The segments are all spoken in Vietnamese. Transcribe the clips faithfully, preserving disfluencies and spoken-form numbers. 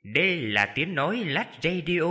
Đây là tiếng nói Lát Radio.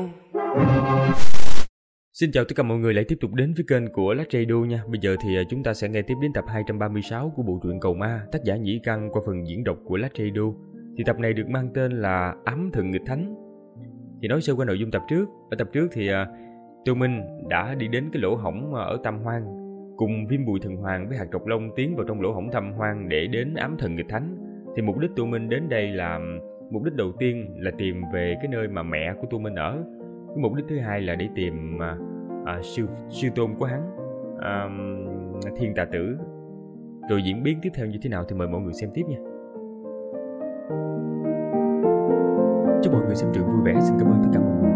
Xin chào tất cả mọi người lại tiếp tục đến với kênh của Lát Radio nha. Bây giờ thì chúng ta sẽ nghe tiếp đến tập hai trăm ba mươi sáu của bộ truyện Cầu Ma, tác giả Nhĩ Căn qua phần diễn đọc của Lát Radio. Thì tập này được mang tên là Ám Thần Nghịch Thánh. Thì nói sơ qua nội dung tập trước. Ở tập trước thì uh, Tô Minh đã đi đến cái lỗ hổng ở Tam Hoang, cùng Viêm Bùi Thần Hoàng với Hạt Trọc Long tiến vào trong lỗ hổng Tam Hoang để đến Ám Thần Nghịch Thánh. Thì mục đích Tô Minh đến đây là mục đích đầu tiên là tìm về cái nơi mà mẹ của Tô Minh ở. Cái mục đích thứ hai là để tìm uh, uh, sư sư tôn của hắn, uh, Thiên Tà Tử. Rồi diễn biến tiếp theo như thế nào thì mời mọi người xem tiếp nha. Chúc mọi người xem truyện vui vẻ. Xin cảm ơn tất cả mọi người.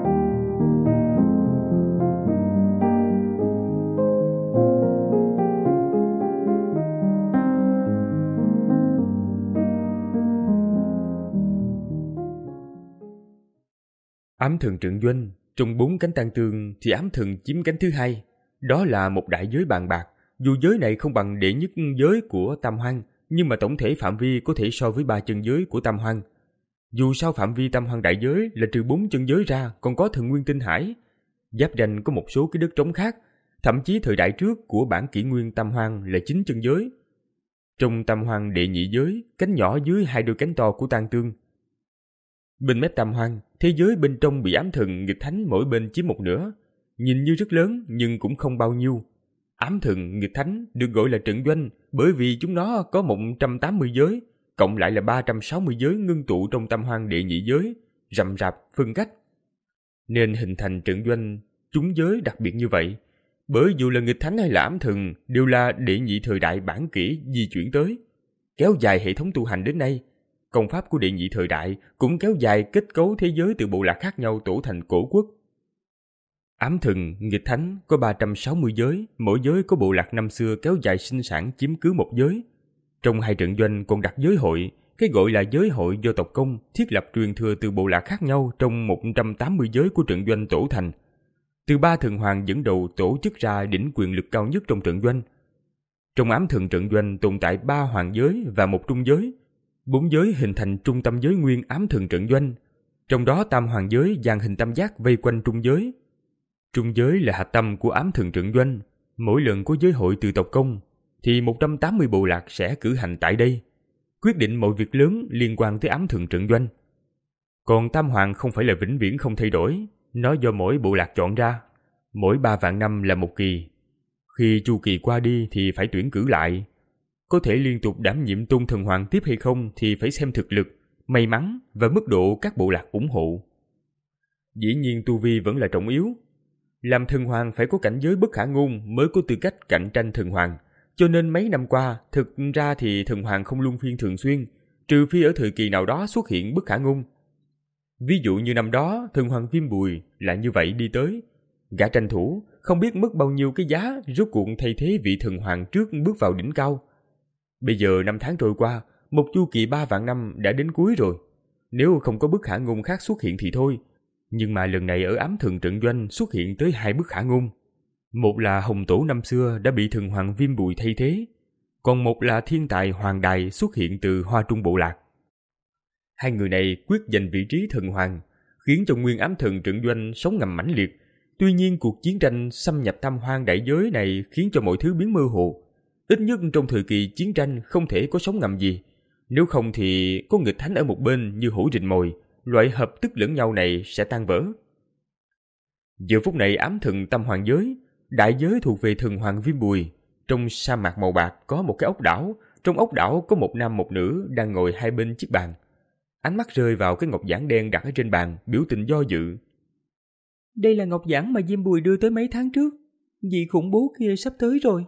Ám thần trận doanh, trong bốn cánh tang tương thì ám thần chiếm cánh thứ hai. Đó là một đại giới bàn bạc. Dù giới này không bằng đệ nhất giới của Tam Hoang, nhưng mà tổng thể phạm vi có thể so với ba chân giới của Tam Hoang. Dù sao phạm vi Tam Hoang đại giới là trừ bốn chân giới ra còn có Thần Nguyên Tinh Hải. Giáp ranh có một số cái đất trống khác, thậm chí thời đại trước của bản kỷ nguyên Tam Hoang là chín chân giới. Trong Tam Hoang đệ nhị giới, cánh nhỏ dưới hai đôi cánh to của tang tương. Bên mép Tam Hoang, thế giới bên trong bị ám thần nghịch thánh mỗi bên chiếm một nửa. Nhìn như rất lớn nhưng cũng không bao nhiêu. Ám thần nghịch thánh được gọi là trận doanh bởi vì chúng nó có một trăm tám mươi giới, cộng lại là ba trăm sáu mươi giới ngưng tụ trong Tam Hoang đệ nhị giới, rậm rạp phân cách. Nên hình thành trận doanh chúng giới đặc biệt như vậy. Bởi dù là nghịch thánh hay là ám thần đều là đệ nhị thời đại bản kỷ di chuyển tới, kéo dài hệ thống tu hành đến nay. Công pháp của đệ nhị thời đại cũng kéo dài kết cấu thế giới từ bộ lạc khác nhau tổ thành cổ quốc. Ám thần nghịch thánh có ba trăm sáu mươi giới, mỗi giới có bộ lạc năm xưa kéo dài sinh sản chiếm cứ một giới. Trong hai trận doanh còn đặt giới hội, cái gọi là giới hội do tộc công thiết lập truyền thừa từ bộ lạc khác nhau trong một trăm tám mươi giới của trận doanh tổ thành. Từ ba thần hoàng dẫn đầu tổ chức ra đỉnh quyền lực cao nhất trong trận doanh. Trong ám thần trận doanh tồn tại ba hoàng giới và một trung giới. Bốn giới hình thành trung tâm giới nguyên ám thần trận doanh. Trong đó tam hoàng giới dàn hình tam giác vây quanh trung giới. Trung giới là hạch tâm của ám thần trận doanh. Mỗi lần có giới hội từ tộc công thì một trăm tám mươi bộ lạc sẽ cử hành tại đây, quyết định mọi việc lớn liên quan tới ám thần trận doanh. Còn tam hoàng không phải là vĩnh viễn không thay đổi, nó do mỗi bộ lạc chọn ra. Mỗi ba vạn năm là một kỳ. Khi chu kỳ qua đi thì phải tuyển cử lại. Có thể liên tục đảm nhiệm tôn thần hoàng tiếp hay không thì phải xem thực lực, may mắn và mức độ các bộ lạc ủng hộ. Dĩ nhiên tu vi vẫn là trọng yếu. Làm thần hoàng phải có cảnh giới bất khả ngôn mới có tư cách cạnh tranh thần hoàng. Cho nên mấy năm qua, thực ra thì thần hoàng không luân phiên thường xuyên, trừ phi ở thời kỳ nào đó xuất hiện bất khả ngôn. Ví dụ như năm đó, thần hoàng Viêm Bùi là như vậy đi tới. Gã tranh thủ, không biết mất bao nhiêu cái giá rốt cuộc thay thế vị thần hoàng trước bước vào đỉnh cao. Bây giờ năm tháng trôi qua, một chu kỳ ba vạn năm đã đến cuối rồi. Nếu không có bức khả ngôn khác xuất hiện thì thôi. Nhưng mà lần này ở ám thần trận doanh xuất hiện tới hai bức khả ngôn. Một là Hồng Tổ năm xưa đã bị thần hoàng Viêm Bùi thay thế. Còn một là thiên tài Hoàng Đài xuất hiện từ Hoa Trung bộ lạc. Hai người này quyết giành vị trí thần hoàng, khiến cho nguyên ám thần trận doanh sống ngầm mãnh liệt. Tuy nhiên cuộc chiến tranh xâm nhập Tam Hoang đại giới này khiến cho mọi thứ biến mơ hồ. Ít nhất trong thời kỳ chiến tranh không thể có sóng ngầm gì. Nếu không thì có nghịch thánh ở một bên như hổ rình mồi, loại hợp tức lẫn nhau này sẽ tan vỡ. Giờ phút này ám thần Tam Hoàng giới, đại giới thuộc về thần hoàng Viêm Bùi. Trong sa mạc màu bạc có một cái ốc đảo, trong ốc đảo có một nam một nữ đang ngồi hai bên chiếc bàn. Ánh mắt rơi vào cái ngọc giản đen đặt ở trên bàn, biểu tình do dự. Đây là ngọc giản mà Viêm Bùi đưa tới mấy tháng trước. Vị khủng bố kia sắp tới rồi.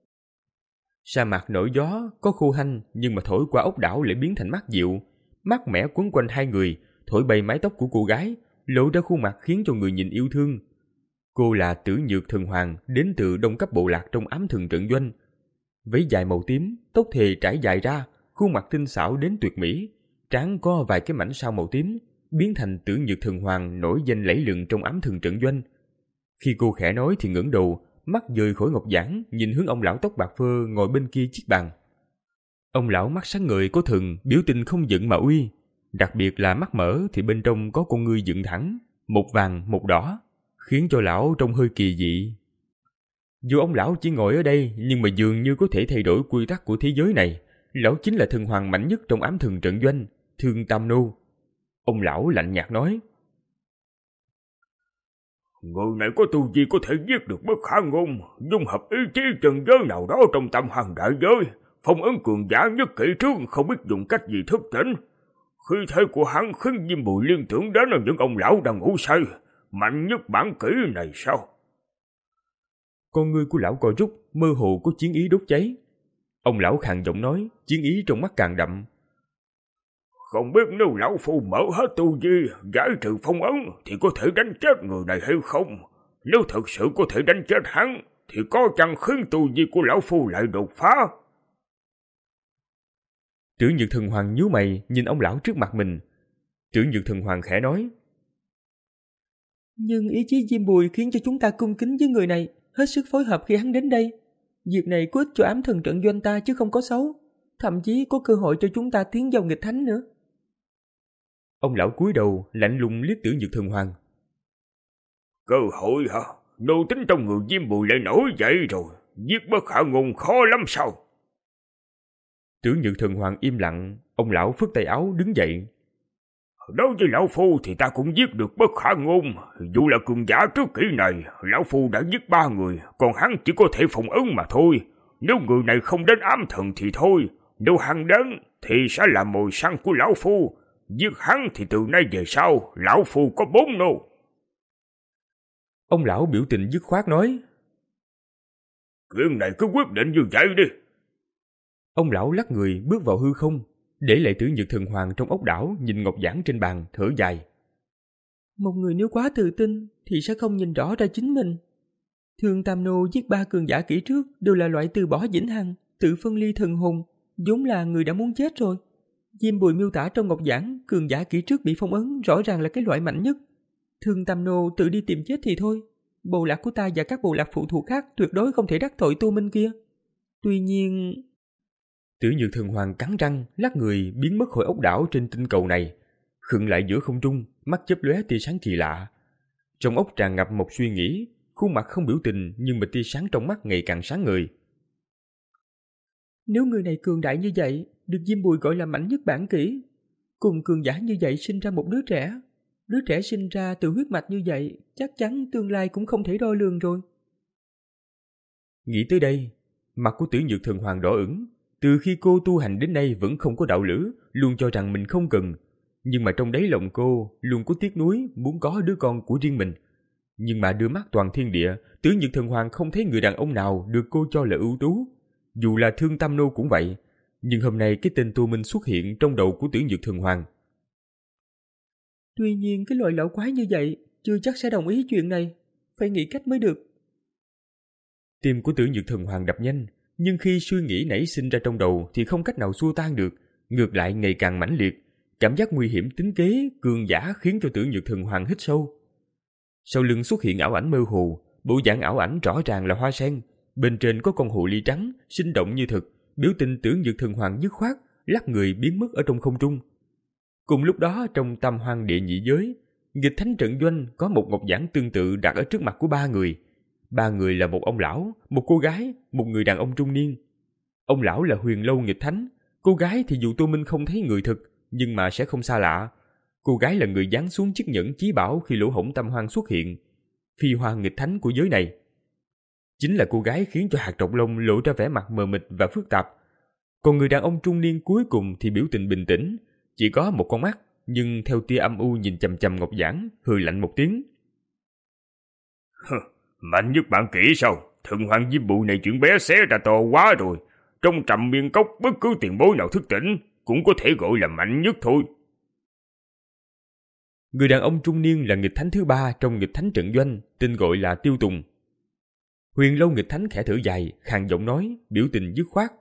Sa mạc nổi gió, có khô hanh nhưng mà thổi qua ốc đảo lại biến thành mát dịu. Mát mẻ quấn quanh hai người, thổi bay mái tóc của cô gái, lộ ra khuôn mặt khiến cho người nhìn yêu thương. Cô là Tử Nhược thần hoàng đến từ đông cấp bộ lạc trong ám thần trận doanh. Váy dài màu tím, tóc thề trải dài ra, khuôn mặt tinh xảo đến tuyệt mỹ, trán có vài cái mảnh sao màu tím, biến thành Tử Nhược thần hoàng nổi danh lẫy lừng trong ám thần trận doanh. Khi cô khẽ nói thì ngẩng đầu, mắt rời khỏi ngọc giản, nhìn hướng ông lão tóc bạc phơ ngồi bên kia chiếc bàn. Ông lão mắt sáng ngời có thần, biểu tình không giận mà uy. Đặc biệt là mắt mở thì bên trong có con ngươi dựng thẳng, một vàng một đỏ, khiến cho lão trông hơi kỳ dị. Dù ông lão chỉ ngồi ở đây, nhưng mà dường như có thể thay đổi quy tắc của thế giới này. Lão chính là thần hoàng mạnh nhất trong ám thần trận doanh, Thương Tam Nô. Ông lão lạnh nhạt nói: Người này có tu vi có thể giết được bất khả ngôn, dung hợp ý chí trần giới nào đó trong tam hoàng đại giới, phong ấn cường giả nhất kỷ trước không biết dùng cách gì thức tỉnh. Khí thế của hắn khiến Diêm Bùi liên tưởng đến là những ông lão đang ngủ say, mạnh nhất bản kỷ này sao? Con ngươi của lão co rút, mơ hồ có chiến ý đốt cháy. Ông lão khàn giọng nói, chiến ý trong mắt càng đậm. Không biết nếu lão phu mở hết tu vi, giải trừ phong ấn thì có thể đánh chết người này hay không? Nếu thật sự có thể đánh chết hắn, thì có chăng khiến tu vi của lão phu lại đột phá? Tưởng Nhược Thần Hoàng nhíu mày nhìn ông lão trước mặt mình. Tưởng Nhược Thần Hoàng khẽ nói: Nhưng ý chí Diêm Bùi khiến cho chúng ta cung kính với người này, hết sức phối hợp khi hắn đến đây. Việc này có ích cho ám thần trận doanh ta chứ không có xấu, thậm chí có cơ hội cho chúng ta tiến vào nghịch thánh nữa. Ông lão cúi đầu lạnh lùng liếc Tưởng Nhược Thần Hoàng. Cơ hội hả? Nô tính trong người Diêm Bùi lại nổi dậy rồi, giết bất khả ngôn khó lắm sao? Tưởng Nhược Thần Hoàng im lặng. Ông lão phất tay áo đứng dậy. Đối với lão phu thì ta cũng giết được bất khả ngôn. Dù là cường giả trước kỷ này, lão phu đã giết ba người, còn hắn chỉ có thể phòng ấn mà thôi. Nếu người này không đến ám thần thì thôi, nếu hắn đến thì sẽ là mồi săn của lão phu. Giết hắn thì từ nay về sau lão phu có bốn nô. Ông lão biểu tình dứt khoát nói: Chuyện này cứ quyết định như vậy đi. Ông lão lắc người bước vào hư không, để lại Tưởng Nhược Thần Hoàng trong ốc đảo nhìn ngọc giản trên bàn thở dài. Một người nếu quá tự tin thì sẽ không nhìn rõ ra chính mình. Thương Tam Nô giết ba cường giả kỹ trước đều là loại từ bỏ vĩnh hằng, tự phân ly thần hồn, vốn là người đã muốn chết rồi. Diêm Bùi miêu tả trong ngọc giản cường giả kỹ trước bị phong ấn rõ ràng là cái loại mạnh nhất. Thương Tam Nô tự đi tìm chết thì thôi, bộ lạc của ta và các bộ lạc phụ thuộc khác tuyệt đối không thể đắc tội Tô Minh kia. Tuy nhiên... Tưởng Nhược Thần Hoàng cắn răng lắc người biến mất khỏi ốc đảo trên tinh cầu này, khựng lại giữa không trung, mắt chớp lóe tia sáng kỳ lạ. Trong ốc tràn ngập một suy nghĩ, khuôn mặt không biểu tình nhưng mà tia sáng trong mắt ngày càng sáng ngời. Nếu người này cường đại như vậy, được Diêm Bùi gọi là mạnh nhất bản kỷ, cùng cường giả như vậy sinh ra một đứa trẻ, đứa trẻ sinh ra từ huyết mạch như vậy, chắc chắn tương lai cũng không thể đo lường rồi. Nghĩ tới đây, mặt của Tưởng Nhược Thần Hoàng đỏ ửng. Từ khi cô tu hành đến nay vẫn không có đạo lữ, luôn cho rằng mình không cần. Nhưng mà trong đáy lòng cô luôn có tiếc nuối muốn có đứa con của riêng mình. Nhưng mà đưa mắt toàn thiên địa, Tưởng Nhược Thần Hoàng không thấy người đàn ông nào được cô cho là ưu tú. Dù là Thương Tam Nô cũng vậy. Nhưng hôm nay cái tên Tô Minh xuất hiện trong đầu của Tưởng Nhược Thần Hoàng. Tuy nhiên cái loại lão quái như vậy chưa chắc sẽ đồng ý chuyện này, phải nghĩ cách mới được. Tim của Tưởng Nhược Thần Hoàng đập nhanh, nhưng khi suy nghĩ nảy sinh ra trong đầu thì không cách nào xua tan được, ngược lại ngày càng mãnh liệt. Cảm giác nguy hiểm tính kế, cường giả khiến cho Tưởng Nhược Thần Hoàng hít sâu. Sau lưng xuất hiện ảo ảnh mơ hồ, bộ dạng ảo ảnh rõ ràng là hoa sen, bên trên có con hồ ly trắng, sinh động như thực, biểu tình Tưởng Nhược Thần Hoàng dứt khoát, lắc người biến mất ở trong không trung. Cùng lúc đó trong tam hoang địa nhị giới, nghịch thánh trận doanh có một ngọc giản tương tự đặt ở trước mặt của ba người. Ba người là một ông lão, một cô gái, một người đàn ông trung niên. Ông lão là Huyền Lâu nghịch thánh, cô gái thì dù Tô Minh không thấy người thực, nhưng mà sẽ không xa lạ. Cô gái là người giáng xuống chiếc nhẫn chí bảo khi lỗ hổng tam hoang xuất hiện, phi hoa nghịch thánh của giới này. Chính là cô gái khiến cho hạt trọc lông lộ ra vẻ mặt mờ mịt và phức tạp. Còn người đàn ông trung niên cuối cùng thì biểu tình bình tĩnh, chỉ có một con mắt, nhưng theo tia âm u nhìn chằm chằm ngọc giản, hừ lạnh một tiếng. Mạnh nhất bản kỹ sao? Thần Hoàng Diêm Bùi này chuyện bé xé ra to quá rồi. Trong Trầm Miên Cốc bất cứ tiền bối nào thức tỉnh cũng có thể gọi là mạnh nhất thôi. Người đàn ông trung niên là nghịch thánh thứ ba trong nghịch thánh trận doanh, tên gọi là Tiêu Tùng. Huyền Lâu nghịch thánh khẽ thở dài, khàn giọng nói, biểu tình dứt khoát.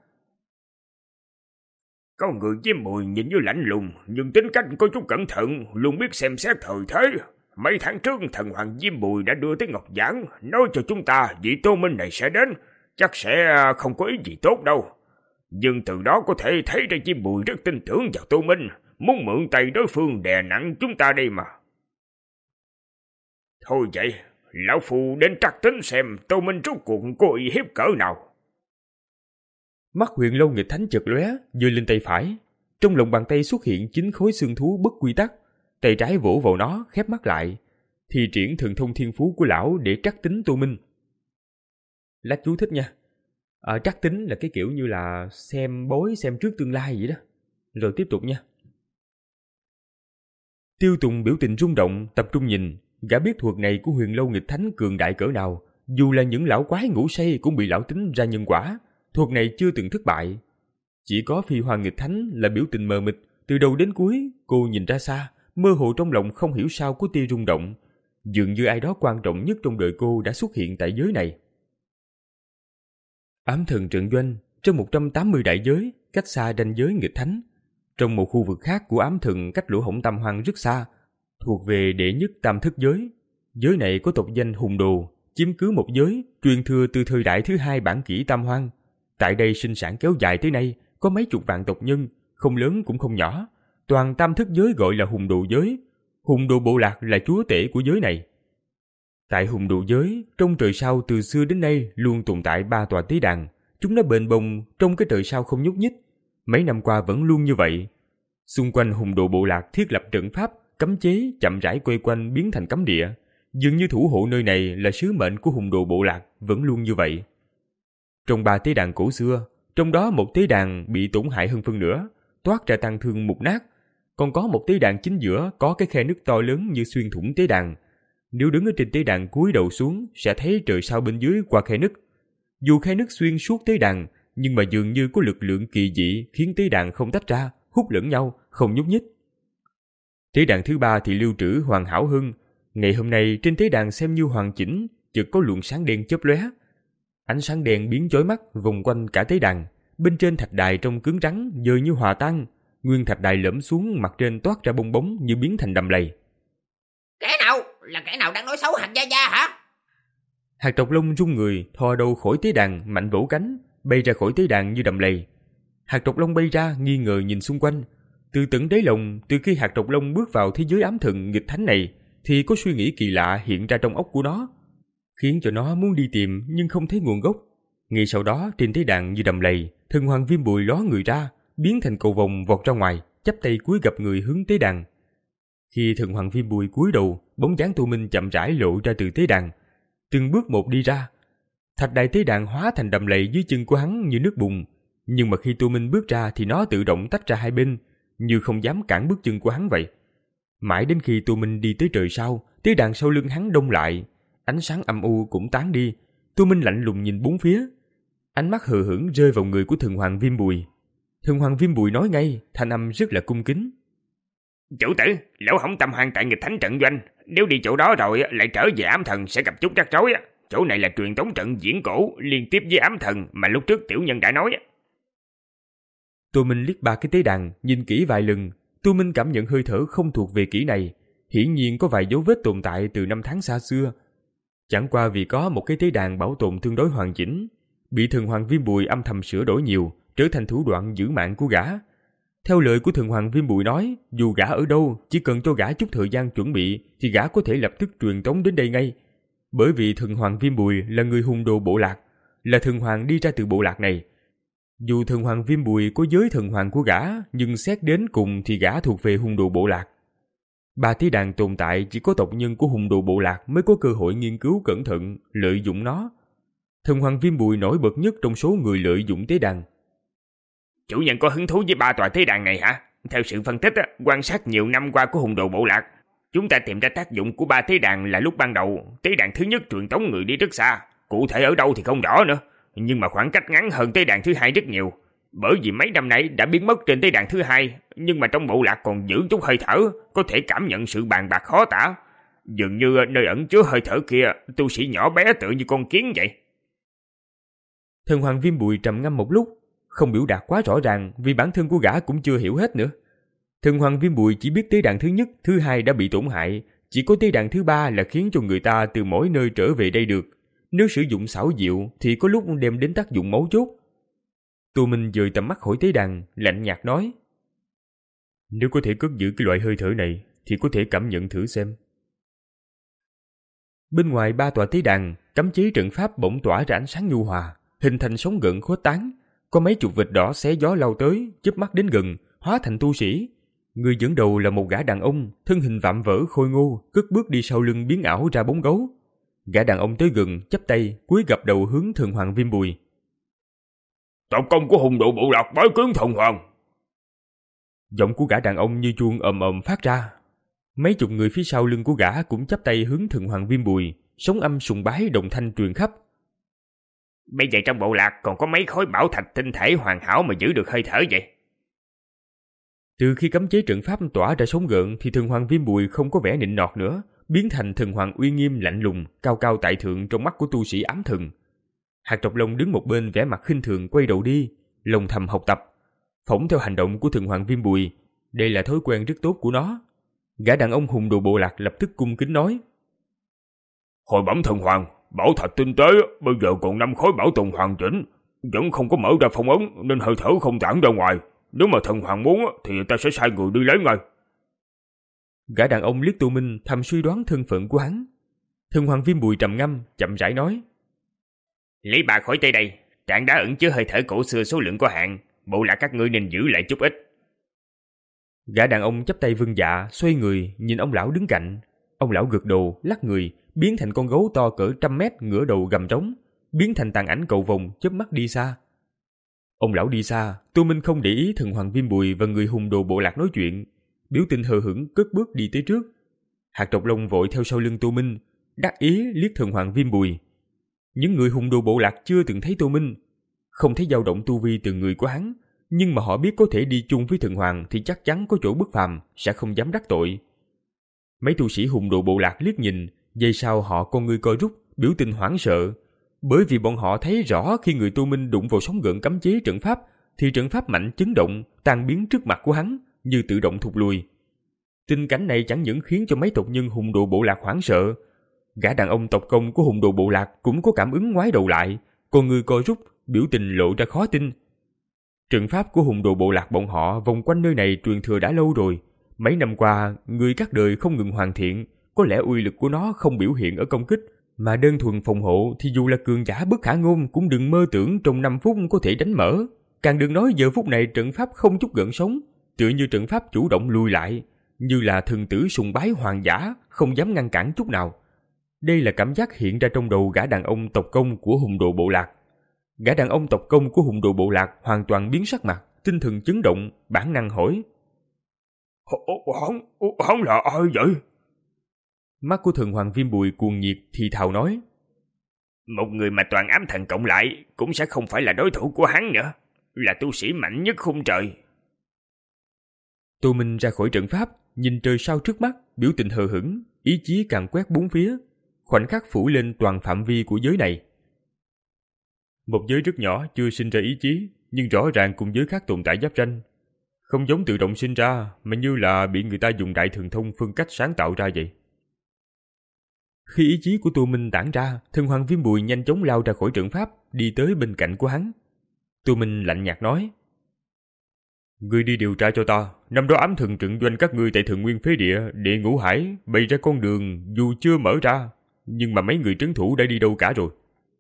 Có người Diêm Bùi nhìn như lạnh lùng, nhưng tính cách có chút cẩn thận, luôn biết xem xét thời thế. Mấy tháng trước thần Hoàng Diêm Bùi đã đưa tới ngọc giản, nói cho chúng ta vị Tô Minh này sẽ đến, chắc sẽ không có ý gì tốt đâu. Nhưng từ đó có thể thấy ra Diêm Bùi rất tin tưởng vào Tô Minh, muốn mượn tay đối phương đè nặng chúng ta đây mà. Thôi vậy, lão phu đến trắc tính xem Tô Minh rốt cuộc có uy hiếp cỡ nào. Mắt Huyền Lâu Nghịch Thánh chợt lóe, giơ lên tay phải. Trong lòng bàn tay xuất hiện chín khối xương thú bất quy tắc. Tay trái vỗ vào nó, khép mắt lại, thì triển thần thông thiên phú của lão để trắc tính Tô Minh. Lát chú thích nha. À, trắc tính là cái kiểu như là xem bói, xem trước tương lai vậy đó. Rồi tiếp tục nha. Tiêu Tùng biểu tình rung động, tập trung nhìn. Gã biết thuật này của Huyền Lâu Nghịch Thánh cường đại cỡ nào. Dù là những lão quái ngủ say cũng bị lão tính ra nhân quả. Thuật này chưa từng thất bại. Chỉ có Phi Hoa Nghịch Thánh là biểu tình mờ mịt. Từ đầu đến cuối, cô nhìn ra xa, mơ hồ trong lòng không hiểu sao có tia rung động. Dường như ai đó quan trọng nhất trong đời cô đã xuất hiện tại giới này. Ám thần trận doanh, trong một trăm tám mươi đại giới, cách xa ranh giới nghịch thánh. Trong một khu vực khác của ám thần cách lỗ hổng tam hoang rất xa, thuộc về đệ nhất tam thức giới. Giới này có tộc danh Hùng Đồ, chiếm cứ một giới, truyền thừa từ thời đại thứ hai bản kỷ tam hoang. Tại đây sinh sản kéo dài tới nay, có mấy chục vạn tộc nhân, không lớn cũng không nhỏ. Toàn tam thức giới gọi là Hùng Đồ giới. Hùng Đồ bộ lạc là chúa tể của giới này. Tại Hùng Đồ giới, trong trời sao từ xưa đến nay luôn tồn tại ba tòa tế đàn. Chúng nó bền bồng trong cái trời sao không nhúc nhích. Mấy năm qua vẫn luôn như vậy. Xung quanh Hùng Đồ bộ lạc thiết lập trận pháp, cấm chế chậm rãi quay quanh biến thành cấm địa. Dường như thủ hộ nơi này là sứ mệnh của Hùng Đồ bộ lạc, vẫn luôn như vậy. Trong ba tế đàn cổ xưa, trong đó một tế đàn bị tổn hại hơn phân nửa, toát ra tang thương mục nát. Còn có một tế đàn chính giữa có cái khe nứt to lớn như xuyên thủng tế đàn. Nếu đứng ở trên tế đàn cúi đầu xuống sẽ thấy trời sao bên dưới qua khe nứt. Dù khe nứt xuyên suốt tế đàn, nhưng mà dường như có lực lượng kỳ dị khiến tế đàn không tách ra, hút lẫn nhau, không nhúc nhích. Tế đàn thứ ba thì lưu trữ hoàn hảo hơn. Ngày hôm nay trên tế đàn xem như hoàn chỉnh, chợt có luồng sáng đen chớp lóe. Ánh sáng đen biến chói mắt vòng quanh cả tế đàn. Bên trên thạch đài trông cứng rắn, dời như hòa tan. Nguyên thạch đài lõm xuống, mặt trên toát ra bong bóng như biến thành đầm lầy. Kẻ nào? Là kẻ nào đang nói xấu Hạt Gia Gia hả? Hạt Trọc Long rung người, thò đầu khỏi tế đàn, mạnh vỗ cánh, bay ra khỏi tế đàn như đầm lầy. Hạt Trọc Long bay ra, nghi ngờ nhìn xung quanh. Từ tận đáy lòng, từ khi Hạt Trọc Long bước vào thế giới ám thần nghịch thánh này, thì có suy nghĩ kỳ lạ hiện ra trong óc của nó, khiến cho nó muốn đi tìm nhưng không thấy nguồn gốc. Ngay sau đó, trên tế đàn như đầm lầy, thần hoàng Viêm Bùi ló người ra, biến thành cầu vồng vọt ra ngoài, chắp tay cúi gặp người hướng tế đàn. Khi thần hoàng Viêm Bùi cúi đầu, bóng dáng Tô Minh chậm rãi lộ ra từ tế đàn, từng bước một đi ra. Thạch đài tế đàn hóa thành đầm lầy dưới chân của hắn như nước bùn, nhưng mà khi Tô Minh bước ra thì nó tự động tách ra hai bên, như không dám cản bước chân của hắn vậy. Mãi đến khi Tô Minh đi tới trời sau, tế đàn sau lưng hắn đông lại, ánh sáng âm u cũng tán đi. Tô Minh lạnh lùng nhìn bốn phía, ánh mắt hờ hững rơi vào người của thần hoàng Viêm Bùi. Thần hoàng Viêm Bùi nói ngay, thanh âm rất là cung kính: Chủ tử, lỗ hổng tam hoang tại nghịch thánh trận doanh, nếu đi chỗ đó rồi lại trở về ám thần sẽ gặp chút rắc rối. Chỗ này là truyền tống trận diễn cổ liên tiếp với ám thần mà lúc trước tiểu nhân đã nói. Tô Minh liếc ba cái tế đàn, nhìn kỹ vài lần. Tô Minh cảm nhận hơi thở không thuộc về kỹ này, hiển nhiên có vài dấu vết tồn tại từ năm tháng xa xưa. Chẳng qua vì có một cái tế đàn bảo tồn tương đối hoàn chỉnh, bị thần hoàng Viêm Bùi âm thầm sửa đổi nhiều, trở thành thủ đoạn giữ mạng của gã. Theo lời của thần hoàng Viêm Bùi nói, dù gã ở đâu, chỉ cần cho gã chút thời gian chuẩn bị thì gã có thể lập tức truyền tống đến đây ngay. Bởi vì thần hoàng Viêm Bùi là người Hùng Đồ bộ lạc, là thần hoàng đi ra từ bộ lạc này. Dù thần hoàng Viêm Bùi có giới thần hoàng của gã, nhưng xét đến cùng thì gã thuộc về Hùng Đồ bộ lạc. Ba tế đàn tồn tại chỉ có tộc nhân của Hùng Đồ bộ lạc mới có cơ hội nghiên cứu cẩn thận, lợi dụng nó. Thần hoàng Viêm Bùi nổi bật nhất trong số người lợi dụng tế đàn. Chủ nhân có hứng thú với ba tòa tế đàn này hả? Theo sự phân tích, quan sát nhiều năm qua của Hùng Đồ bộ lạc, chúng ta tìm ra tác dụng của ba tế đàn là lúc ban đầu, tế đàn thứ nhất truyền tống người đi rất xa, cụ thể ở đâu thì không rõ nữa, nhưng mà khoảng cách ngắn hơn tế đàn thứ hai rất nhiều. Bởi vì mấy năm nay đã biến mất trên tế đàn thứ hai, nhưng mà trong bộ lạc còn giữ chút hơi thở, có thể cảm nhận sự bàn bạc khó tả. Dường như nơi ẩn chứa hơi thở kia, tu sĩ nhỏ bé tựa như con kiến vậy. Thần hoàng Viêm Bùi trầm ngâm một lúc, không biểu đạt quá rõ ràng vì bản thân của gã cũng chưa hiểu hết nữa. Thần hoàng Viêm Bùi chỉ biết tế đàn thứ nhất, thứ hai đã bị tổn hại, chỉ có tế đàn thứ ba là khiến cho người ta từ mỗi nơi trở về đây được. Nếu sử dụng xảo diệu thì có lúc đem đến tác dụng mấu chốt. Tô Minh dời tầm mắt khỏi tế đàn, lạnh nhạt nói: Nếu có thể cất giữ cái loại hơi thở này thì có thể cảm nhận thử xem. Bên ngoài ba tòa tế đàn, cấm chế trận pháp bỗng tỏa ra ánh sáng nhu hòa, hình thành sóng gợn khuếch tán. Có mấy chục vệt đỏ xé gió lao tới, chớp mắt đến gần, hóa thành tu sĩ. Người dẫn đầu là một gã đàn ông, thân hình vạm vỡ khôi ngô, cất bước đi sau lưng biến ảo ra bóng gấu. Gã đàn ông tới gần, chắp tay, cúi gập đầu hướng Thần Hoàng Viêm Bùi. Tộc công của hùng độ bộ lạc bái kiến Thần Hoàng. Giọng của gã đàn ông như chuông ầm ầm phát ra. Mấy chục người phía sau lưng của gã cũng chắp tay hướng Thần Hoàng Viêm Bùi, sóng âm sùng bái đồng thanh truyền khắp. Bây giờ trong bộ lạc còn có mấy khối bảo thạch tinh thể hoàn hảo mà giữ được hơi thở vậy? Từ khi cấm chế trận pháp tỏa ra sóng gợn thì Thần Hoàng Viêm Bùi không có vẻ nịnh nọt nữa, biến thành thần hoàng uy nghiêm lạnh lùng, cao cao tại thượng trong mắt của tu sĩ ám thần. Hạt Trọc Long đứng một bên vẻ mặt khinh thường quay đầu đi, lòng thầm học tập, phỏng theo hành động của Thần Hoàng Viêm Bùi. Đây là thói quen rất tốt của nó. Gã đàn ông hùng đồ bộ lạc lập tức cung kính nói: Hồi bẩm Thần Hoàng, bảo thạch tinh tế bây giờ còn năm khối bảo tồn hoàn chỉnh, vẫn không có mở ra phong ấn nên hơi thở không tản ra ngoài. Nếu mà Thần Hoàng muốn thì ta sẽ sai người đi lấy ngay. Gã đàn ông liếc Tô Minh thầm suy đoán thân phận của hắn. Thần Hoàng Viêm Bùi trầm ngâm, chậm rãi nói: Lấy ba khối tới đây, tảng đá ẩn chứa hơi thở cổ xưa số lượng có hạn, bộ lạc các ngươi nên giữ lại chút ít. Gã đàn ông chắp tay vâng dạ, xoay người nhìn ông lão đứng cạnh. Ông lão gật đầu, lắc người, biến thành con gấu to cỡ trăm mét ngửa đầu gầm trống, biến thành tàn ảnh cầu vồng chớp mắt đi xa. Ông lão đi xa, Tô Minh không để ý Thần Hoàng Viêm Bùi và người hùng đồ bộ lạc nói chuyện, biểu tình hờ hững cất bước đi tới trước. Hạt Trọc Long vội theo sau lưng Tô Minh, đắc ý liếc Thần Hoàng Viêm Bùi. Những người hùng đồ bộ lạc chưa từng thấy Tô Minh, không thấy dao động tu vi từ người của hắn, nhưng mà họ biết có thể đi chung với Thần Hoàng thì chắc chắn có chỗ bất phàm, sẽ không dám đắc tội. Mấy tu sĩ hùng đồ bộ lạc liếc nhìn, giây sau họ con người co rút, biểu tình hoảng sợ, bởi vì bọn họ thấy rõ khi người Tô Minh đụng vào sóng gợn cấm chế trận pháp thì trận pháp mạnh chấn động, tan biến trước mặt của hắn, như tự động thụt lùi. Tình cảnh này chẳng những khiến cho mấy tộc nhân hùng đồ bộ lạc hoảng sợ, gã đàn ông tộc công của hùng đồ bộ lạc cũng có cảm ứng ngoái đầu lại, con người co rút, biểu tình lộ ra khó tin. Trận pháp của hùng đồ bộ lạc bọn họ vòng quanh nơi này truyền thừa đã lâu rồi. Mấy năm qua, người các đời không ngừng hoàn thiện, có lẽ uy lực của nó không biểu hiện ở công kích, mà đơn thuần phòng hộ thì dù là cường giả bất khả ngôn cũng đừng mơ tưởng trong năm phút có thể đánh mở. Càng đừng nói giờ phút này trận pháp không chút gợn sóng, tựa như trận pháp chủ động lùi lại, như là thần tử sùng bái hoàng giả, không dám ngăn cản chút nào. Đây là cảm giác hiện ra trong đầu gã đàn ông tộc công của hùng đồ bộ lạc. Gã đàn ông tộc công của hùng đồ bộ lạc hoàn toàn biến sắc mặt, tinh thần chấn động, bản năng hỏi: Hắn, hắn là ai vậy? Mắt của Thần Hoàng Viêm Bùi cuồng nhiệt thì thào nói: Một người mà toàn ám thần cộng lại cũng sẽ không phải là đối thủ của hắn nữa, là tu sĩ mạnh nhất khung trời. Tô Minh ra khỏi trận pháp, nhìn trời sao trước mắt, biểu tình hờ hững, ý chí càng quét bốn phía, khoảnh khắc phủ lên toàn phạm vi của giới này. Một giới rất nhỏ chưa sinh ra ý chí, nhưng rõ ràng cùng giới khác tồn tại giáp ranh. Không giống tự động sinh ra, mà như là bị người ta dùng đại thần thông phương cách sáng tạo ra vậy. Khi ý chí của Tô Minh tản ra, Thần Hoàng Viêm Bùi nhanh chóng lao ra khỏi trận pháp, đi tới bên cạnh của hắn. Tô Minh lạnh nhạt nói: Ngươi đi điều tra cho ta, năm đó ám thần trận doanh các ngươi tại Thượng Nguyên Phế Địa, Địa Ngũ Hải bày ra con đường dù chưa mở ra, nhưng mà mấy người trấn thủ đã đi đâu cả rồi.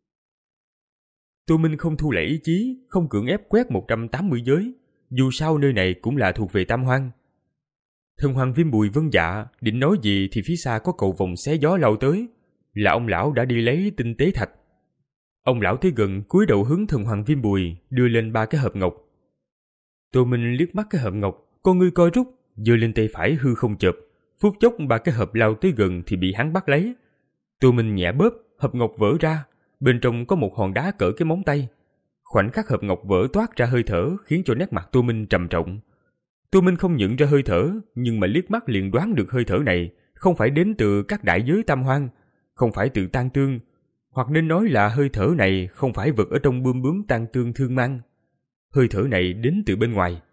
Tô Minh không thu lại ý chí, không cưỡng ép quét một trăm tám mươi giới, dù sao nơi này cũng là thuộc về Tam Hoang. Thần Hoàng Viêm Bùi vâng dạ, định nói gì thì phía xa có cầu vồng xé gió lao tới, là ông lão đã đi lấy tinh tế thạch. Ông lão tới gần cúi đầu hướng Thần Hoàng Viêm Bùi, đưa lên ba cái hộp ngọc. Tô Minh liếc mắt cái hộp ngọc, con ngươi co rút, giơ lên tay phải hư không chộp, phút chốc ba cái hộp lao tới gần thì bị hắn bắt lấy. Tô Minh nhẹ bóp, hộp ngọc vỡ ra, bên trong có một hòn đá cỡ cái móng tay. Khoảnh khắc hộp ngọc vỡ toát ra hơi thở khiến cho nét mặt Tô Minh trầm trọng. Tô Minh không nhận ra hơi thở, nhưng mà liếc mắt liền đoán được hơi thở này không phải đến từ các đại giới Tam Hoang, không phải từ Tang Tương, hoặc nên nói là hơi thở này không phải vật ở trong bươm bướm Tang Tương thương mang. Hơi thở này đến từ bên ngoài.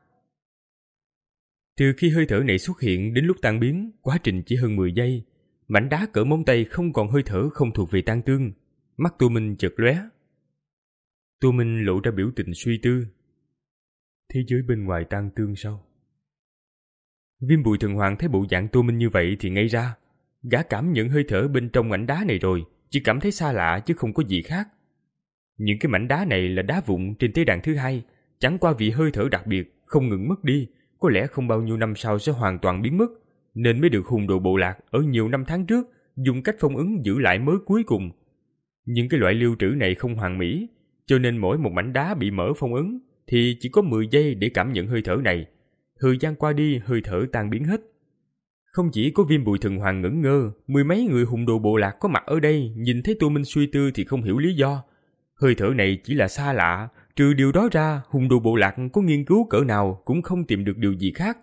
Từ khi hơi thở này xuất hiện đến lúc tan biến, quá trình chỉ hơn mười giây, mảnh đá cỡ móng tay không còn hơi thở không thuộc về Tang Tương. Mắt Tô Minh chợt lóe. Tô Minh lộ ra biểu tình suy tư. Thế giới bên ngoài Tang Tương sao? Viêm Bụi Thần Hoàng thấy bộ dạng Tô Minh như vậy thì ngây ra. Gã cảm nhận hơi thở bên trong mảnh đá này rồi, chỉ cảm thấy xa lạ chứ không có gì khác. Những cái mảnh đá này là đá vụn trên tế đàn thứ hai, chẳng qua vì hơi thở đặc biệt không ngừng mất đi, có lẽ không bao nhiêu năm sau sẽ hoàn toàn biến mất, nên mới được hùng đồ bộ lạc ở nhiều năm tháng trước dùng cách phong ấn giữ lại mớ cuối cùng. Những cái loại lưu trữ này không hoàn mỹ, cho nên mỗi một mảnh đá bị mở phong ấn thì chỉ có mười giây để cảm nhận hơi thở này. Thời gian qua đi, hơi thở tan biến hết. Không chỉ có Viêm Bụi Thần Hoàng ngẩn ngơ, mười mấy người hùng đồ bộ lạc có mặt ở đây nhìn thấy Tô Minh suy tư thì không hiểu lý do. Hơi thở này chỉ là xa lạ, trừ điều đó ra, hùng đồ bộ lạc có nghiên cứu cỡ nào cũng không tìm được điều gì khác.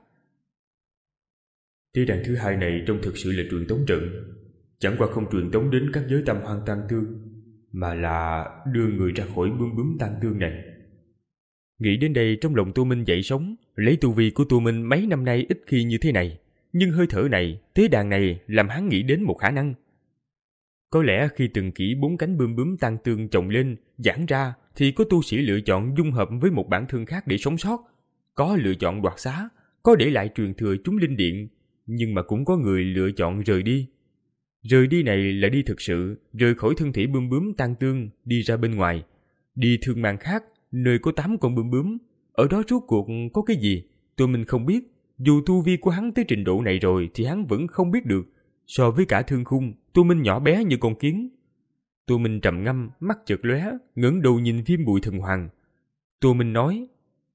Tế đàn thứ hai này trông thực sự là truyền tống trận, chẳng qua không truyền tống đến các giới tam hoang tang thương, mà là đưa người ra khỏi bướm bướm tang thương này. Nghĩ đến đây, trong lòng Tô Minh dậy sóng. Lấy tu vi của Tô Minh mấy năm nay ít khi như thế này, nhưng hơi thở này, tế đàn này làm hắn nghĩ đến một khả năng. Có lẽ khi từng kỹ bốn cánh bướm bướm tang tương chồng lên, giãn ra, thì có tu sĩ lựa chọn dung hợp với một bản thân khác để sống sót. Có lựa chọn đoạt xá, có để lại truyền thừa chúng linh điện, nhưng mà cũng có người lựa chọn rời đi. Rời đi này là đi thực sự, rời khỏi thân thể bướm bướm tang tương, đi ra bên ngoài, đi thương mang khác, nơi có tám con bướm bướm. Ở đó rốt cuộc có cái gì, Tô Minh không biết. Dù tu vi của hắn tới trình độ này rồi thì hắn vẫn không biết được. So với cả Thương Khung, Tô Minh nhỏ bé như con kiến. Tô Minh trầm ngâm, mắt chợt lóe, ngẩng đầu nhìn Viêm Bụi Thần Hoàng. Tô Minh nói: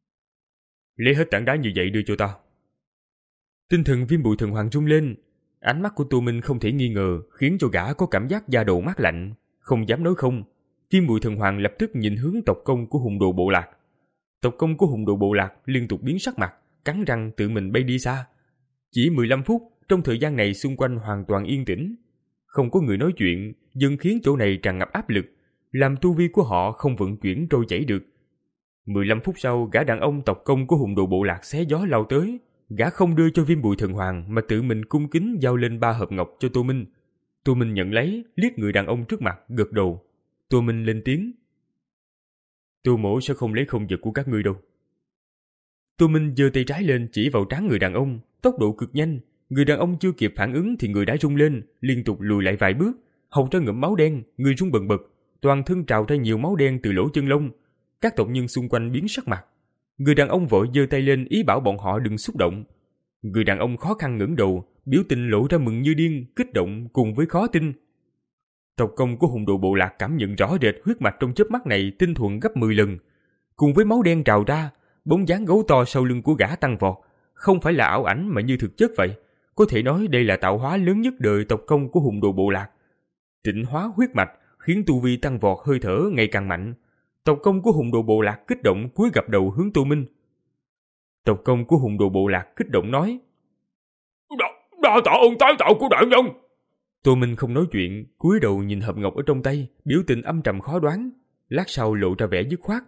lấy hết tảng đá như vậy đưa cho ta. Tinh thần Viêm Bụi Thần Hoàng rung lên. Ánh mắt của Tô Minh không thể nghi ngờ, khiến cho gã có cảm giác da đầu mát lạnh, không dám nói không. Viêm Bụi Thần Hoàng lập tức nhìn hướng tộc công của hùng đồ bộ lạc. Tộc công của hùng đồ bộ lạc liên tục biến sắc mặt, cắn răng tự mình bay đi xa. Chỉ mười lăm phút, trong thời gian này xung quanh hoàn toàn yên tĩnh, không có người nói chuyện, dần khiến chỗ này tràn ngập áp lực, làm tu vi của họ không vận chuyển trôi chảy được. mười lăm phút sau, gã đàn ông tộc công của hùng đồ bộ lạc xé gió lao tới. Gã không đưa cho Viêm Bụi Thần Hoàng mà tự mình cung kính giao lên ba hộp ngọc cho Tô Minh. Tô Minh nhận lấy, liếc người đàn ông trước mặt, gật đầu. Tô Minh lên tiếng: Tô mỗ sẽ không lấy không vật của các ngươi đâu. Tô Minh giơ tay trái lên chỉ vào trán người đàn ông, tốc độ cực nhanh. Người đàn ông chưa kịp phản ứng thì người đã rung lên, liên tục lùi lại vài bước, hộc ra ngụm máu đen, người rung bần bật, toàn thân trào ra nhiều máu đen từ lỗ chân lông. Các tộc nhân xung quanh biến sắc mặt. Người đàn ông vội giơ tay lên ý bảo bọn họ đừng xúc động. Người đàn ông khó khăn ngẩng đầu, biểu tình lộ ra mừng như điên, kích động cùng với khó tin. Tộc công của hùng đồ bộ lạc cảm nhận rõ rệt huyết mạch trong chớp mắt này tinh thuần gấp mười lần. Cùng với máu đen trào ra, bóng dáng gấu to sau lưng của gã tăng vọt, không phải là ảo ảnh mà như thực chất vậy. Có thể nói đây là tạo hóa lớn nhất đời tộc công của hùng đồ bộ lạc. Tịnh hóa huyết mạch khiến tu vi tăng vọt, hơi thở ngày càng mạnh. Tộc công của hùng đồ bộ lạc kích động cúi gập đầu hướng Tô Minh. Tộc công của hùng đồ bộ lạc kích động nói: Đa, đa tạ ơn tái tạo của đại nhân. Tô Minh không nói chuyện, cúi đầu nhìn hộp ngọc ở trong tay, biểu tình âm trầm khó đoán. Lát sau lộ ra vẻ dứt khoát: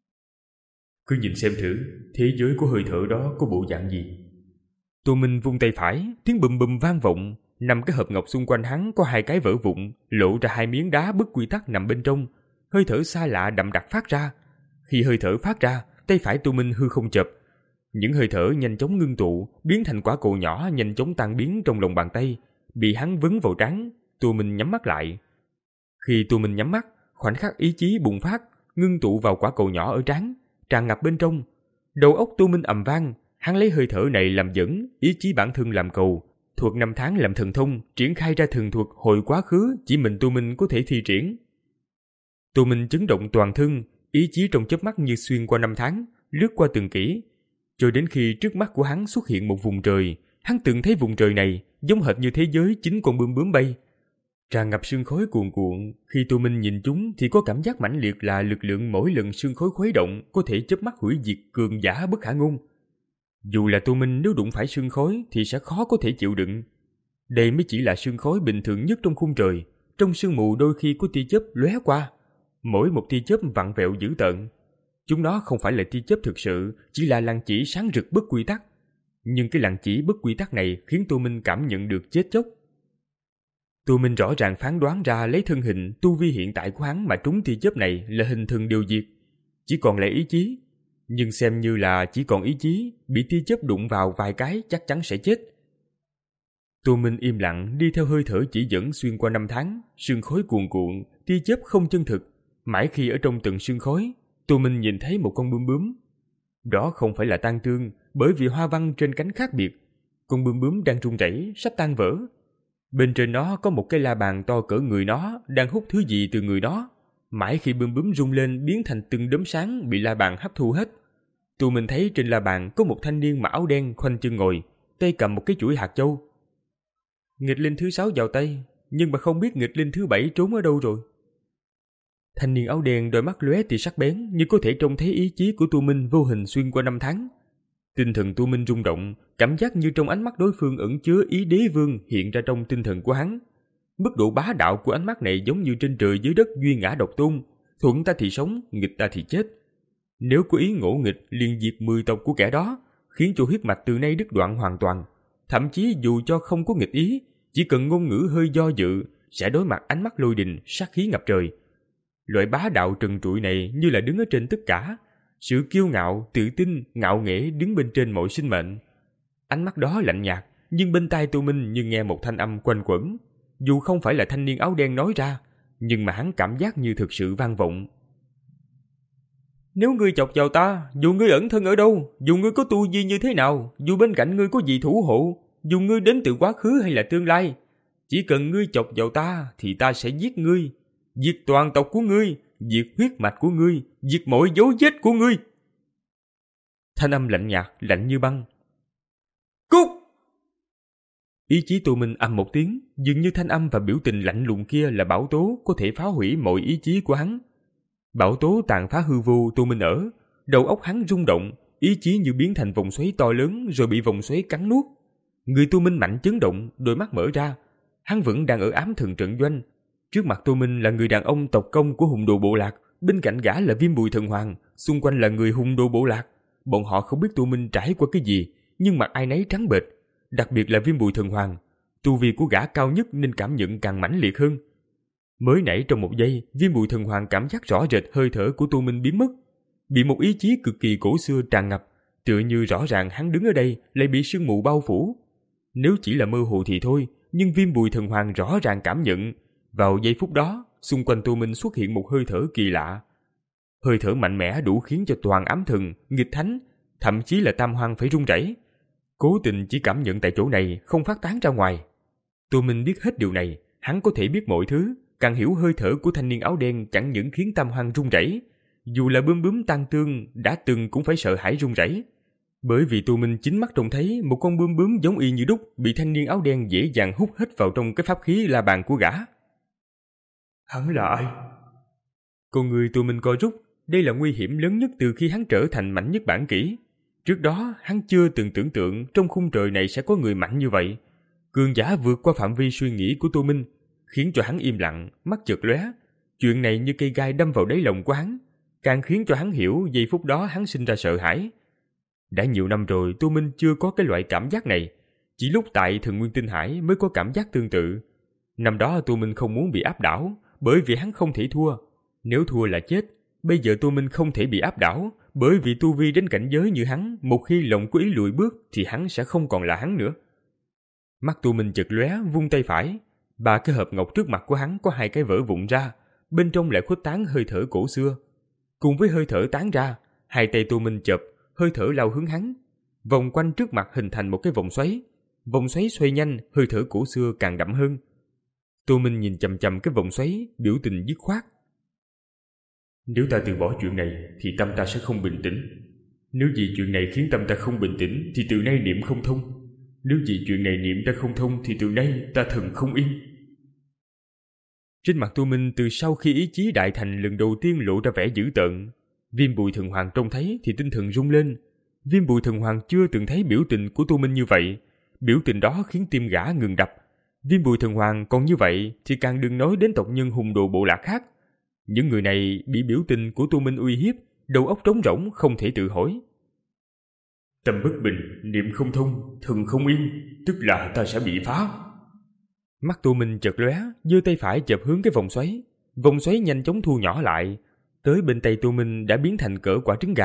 Cứ nhìn xem thử, thế giới của hơi thở đó có bộ dạng gì. Tô Minh vung tay phải, tiếng bùm bùm vang vọng. Năm cái hộp ngọc xung quanh hắn có hai cái vỡ vụn, lộ ra hai miếng đá bất quy tắc nằm bên trong. Hơi thở xa lạ đậm đặc phát ra. Khi hơi thở phát ra, tay phải Tô Minh hư không chập. Những hơi thở nhanh chóng ngưng tụ, biến thành quả cầu nhỏ nhanh chóng tan biến trong lòng bàn tay, bị hắn vấn vào trán. Tô Minh nhắm mắt lại. Khi Tô Minh nhắm mắt, khoảnh khắc ý chí bùng phát, ngưng tụ vào quả cầu nhỏ ở trán, tràn ngập bên trong. Đầu óc Tô Minh ầm vang, hắn lấy hơi thở này làm dẫn, ý chí bản thân làm cầu, thuật năm tháng làm thần thông, triển khai ra thần thuật hồi quá khứ chỉ mình Tô Minh có thể thi triển. Tô Minh chấn động toàn thân, ý chí trong chớp mắt như xuyên qua năm tháng, lướt qua từng kỷ, cho đến khi trước mắt của hắn xuất hiện một vùng trời. Hắn từng thấy vùng trời này giống hệt như thế giới chính con bướm bướm bay, tràn ngập sương khói cuồn cuộn. Khi Tô Minh nhìn chúng thì có cảm giác mãnh liệt là lực lượng mỗi lần sương khói khuấy động có thể chớp mắt hủy diệt cường giả bất khả ngôn. Dù là Tô Minh nếu đụng phải sương khói thì sẽ khó có thể chịu đựng. Đây mới chỉ là sương khói bình thường nhất trong khung trời. Trong sương mù đôi khi có tia chớp lóe qua, mỗi một tia chớp vặn vẹo dữ tợn. Chúng nó không phải là tia chớp thực sự, chỉ là làn chỉ sáng rực bất quy tắc. Nhưng cái làn chỉ bất quy tắc này khiến Tô Minh cảm nhận được chết chóc. Tô Minh rõ ràng phán đoán ra lấy thân hình, tu vi hiện tại của hắn mà trúng tia chớp này là hình thần điều diệt, chỉ còn lại ý chí. nhưng xem như là chỉ còn ý chí, bị tia chớp đụng vào vài cái chắc chắn sẽ chết. Tô Minh im lặng đi theo hơi thở chỉ dẫn xuyên qua năm tháng, sương khói cuồn cuộn, tia chớp không chân thực. Mãi khi ở trong từng sương khói, Tô Minh nhìn thấy một con bướm bướm. Đó không phải là tang tương, bởi vì hoa văn trên cánh khác biệt. Con bướm bướm đang run rẩy, sắp tan vỡ. Bên trên nó có một cái la bàn to cỡ người nó, đang hút thứ gì từ người nó. Mãi khi bướm bướm rung lên biến thành từng đốm sáng bị la bàn hấp thu hết. Tô Minh thấy trên la bàn có một thanh niên mặc áo đen khoanh chân ngồi, tay cầm một cái chuỗi hạt châu. Nghịch linh thứ sáu vào tay, nhưng mà không biết nghịch linh thứ bảy trốn ở đâu rồi. Thanh niên áo đen đôi mắt lóe tia sắc bén, như có thể trông thấy ý chí của Tô Minh vô hình xuyên qua năm tháng. Tinh thần Tô Minh rung động, cảm giác như trong ánh mắt đối phương ẩn chứa ý đế vương hiện ra trong tinh thần của hắn. Mức độ bá đạo của ánh mắt này giống như trên trời dưới đất duy ngã độc tôn, thuận ta thì sống, nghịch ta thì chết. Nếu có ý ngỗ nghịch liền diệt mười tộc của kẻ đó, khiến cho huyết mạch từ nay đứt đoạn hoàn toàn. Thậm chí dù cho không có nghịch ý, chỉ cần ngôn ngữ hơi do dự, sẽ đối mặt ánh mắt lôi đình, sát khí ngập trời. Loại bá đạo trần trụi này như là đứng ở trên tất cả, sự kiêu ngạo, tự tin, ngạo nghễ đứng bên trên mọi sinh mệnh. Ánh mắt đó lạnh nhạt, nhưng bên tai Tô Minh như nghe một thanh âm quanh quẩn. Dù không phải là thanh niên áo đen nói ra, nhưng mà hắn cảm giác như thực sự vang vọng. Nếu ngươi chọc vào ta, dù ngươi ẩn thân ở đâu, dù ngươi có tu vi như thế nào, dù bên cạnh ngươi có gì thủ hộ, dù ngươi đến từ quá khứ hay là tương lai, chỉ cần ngươi chọc vào ta thì ta sẽ giết ngươi, diệt toàn tộc của ngươi, diệt huyết mạch của ngươi, diệt mọi dấu vết của ngươi. Thanh âm lạnh nhạt, lạnh như băng. Cút! Ý chí Tô Minh ầm một tiếng, dường như thanh âm và biểu tình lạnh lùng kia là bão tố có thể phá hủy mọi ý chí của hắn. Bão tố tàn phá hư vô Tô Minh ở, đầu óc hắn rung động, ý chí như biến thành vòng xoáy to lớn rồi bị vòng xoáy cắn nuốt. Người Tô Minh mạnh chấn động, đôi mắt mở ra. Hắn vẫn đang ở ám thần trận doanh. Trước mặt Tô Minh là người đàn ông tộc công của hùng đồ bộ lạc, bên cạnh gã là Viêm Bùi Thần Hoàng, xung quanh là người hùng đồ bộ lạc. Bọn họ không biết Tô Minh trải qua cái gì, nhưng mặt ai nấy trắng bệch, đặc biệt là Viêm Bùi Thần Hoàng. Tu vi của gã cao nhất nên cảm nhận càng mãnh liệt hơn. Mới nãy trong một giây, Viêm Bùi Thần Hoàng cảm giác rõ rệt hơi thở của Tô Minh biến mất, bị một ý chí cực kỳ cổ xưa tràn ngập, tựa như rõ ràng hắn đứng ở đây lại bị sương mù bao phủ. Nếu chỉ là mơ hồ thì thôi, nhưng Viêm Bùi Thần Hoàng rõ ràng cảm nhận. Vào giây phút đó, xung quanh Tô Minh xuất hiện một hơi thở kỳ lạ. Hơi thở mạnh mẽ đủ khiến cho toàn ám thần, nghịch thánh, thậm chí là tam hoang phải run rẩy. Cố tình chỉ cảm nhận tại chỗ này, không phát tán ra ngoài. Tô Minh biết hết điều này, hắn có thể biết mọi thứ, càng hiểu hơi thở của thanh niên áo đen chẳng những khiến tam hoang run rẩy, dù là bướm bướm tang tương đã từng cũng phải sợ hãi run rẩy. Bởi vì Tô Minh chính mắt trông thấy một con bướm bướm giống y như đúc bị thanh niên áo đen dễ dàng hút hết vào trong cái pháp khí la bàn của gã. Hắn là ai? Con người Tô Minh co rút, đây là nguy hiểm lớn nhất từ khi hắn trở thành mạnh nhất bản kỷ. Trước đó hắn chưa từng tưởng tượng trong khung trời này sẽ có người mạnh như vậy. Cường giả vượt qua phạm vi suy nghĩ của Tô Minh, khiến cho hắn im lặng, mắt chợt lóe. Chuyện này như cây gai đâm vào đáy lòng của hắn, càng khiến cho hắn hiểu giây phút đó hắn sinh ra sợ hãi. Đã nhiều năm rồi Tô Minh chưa có cái loại cảm giác này, chỉ lúc tại Thần Nguyên Tinh Hải mới có cảm giác tương tự. Năm đó Tô Minh không muốn bị áp đảo, bởi vì hắn không thể thua. Nếu thua là chết, bây giờ Tô Minh không thể bị áp đảo, bởi vì tu vi đến cảnh giới như hắn, một khi lòng có ý lùi bước thì hắn sẽ không còn là hắn nữa. Mắt Tô Minh chợt lóe, vung tay phải, ba cái hộp ngọc trước mặt của hắn có hai cái vỡ vụn ra, bên trong lại khuếch tán hơi thở cổ xưa. Cùng với hơi thở tán ra, hai tay Tô Minh chập, hơi thở lao hướng hắn, vòng quanh trước mặt hình thành một cái vòng xoáy. Vòng xoáy xoay nhanh, hơi thở cổ xưa càng đậm hơn. Tô Minh nhìn chằm chằm cái vòng xoáy, biểu tình dứt khoát. Nếu ta từ bỏ chuyện này thì tâm ta sẽ không bình tĩnh. Nếu vì chuyện này khiến tâm ta không bình tĩnh thì từ nay niệm không thông. Nếu vì chuyện này niệm ta không thông thì từ nay ta thần không yên. Trên mặt Tô Minh từ sau khi ý chí đại thành lần đầu tiên lộ ra vẻ dữ tợn. Viêm Bùi Thần Hoàng trông thấy thì tinh thần rung lên. Viêm Bùi Thần Hoàng chưa từng thấy biểu tình của Tô Minh như vậy. Biểu tình đó khiến tim gã ngừng đập. Viêm Bùi Thần Hoàng còn như vậy thì càng đừng nói đến tộc nhân hùng đồ bộ lạc khác. Những người này bị biểu tình của Tô Minh uy hiếp, đầu óc trống rỗng không thể tự hỏi. Tâm bất bình, niệm không thông, thần không yên, tức là ta sẽ bị phá. Mắt Tô Minh chợt lóe, giơ tay phải chộp hướng cái vòng xoáy. Vòng xoáy nhanh chóng thu nhỏ lại, tới bên tay Tô Minh đã biến thành cỡ quả trứng gà,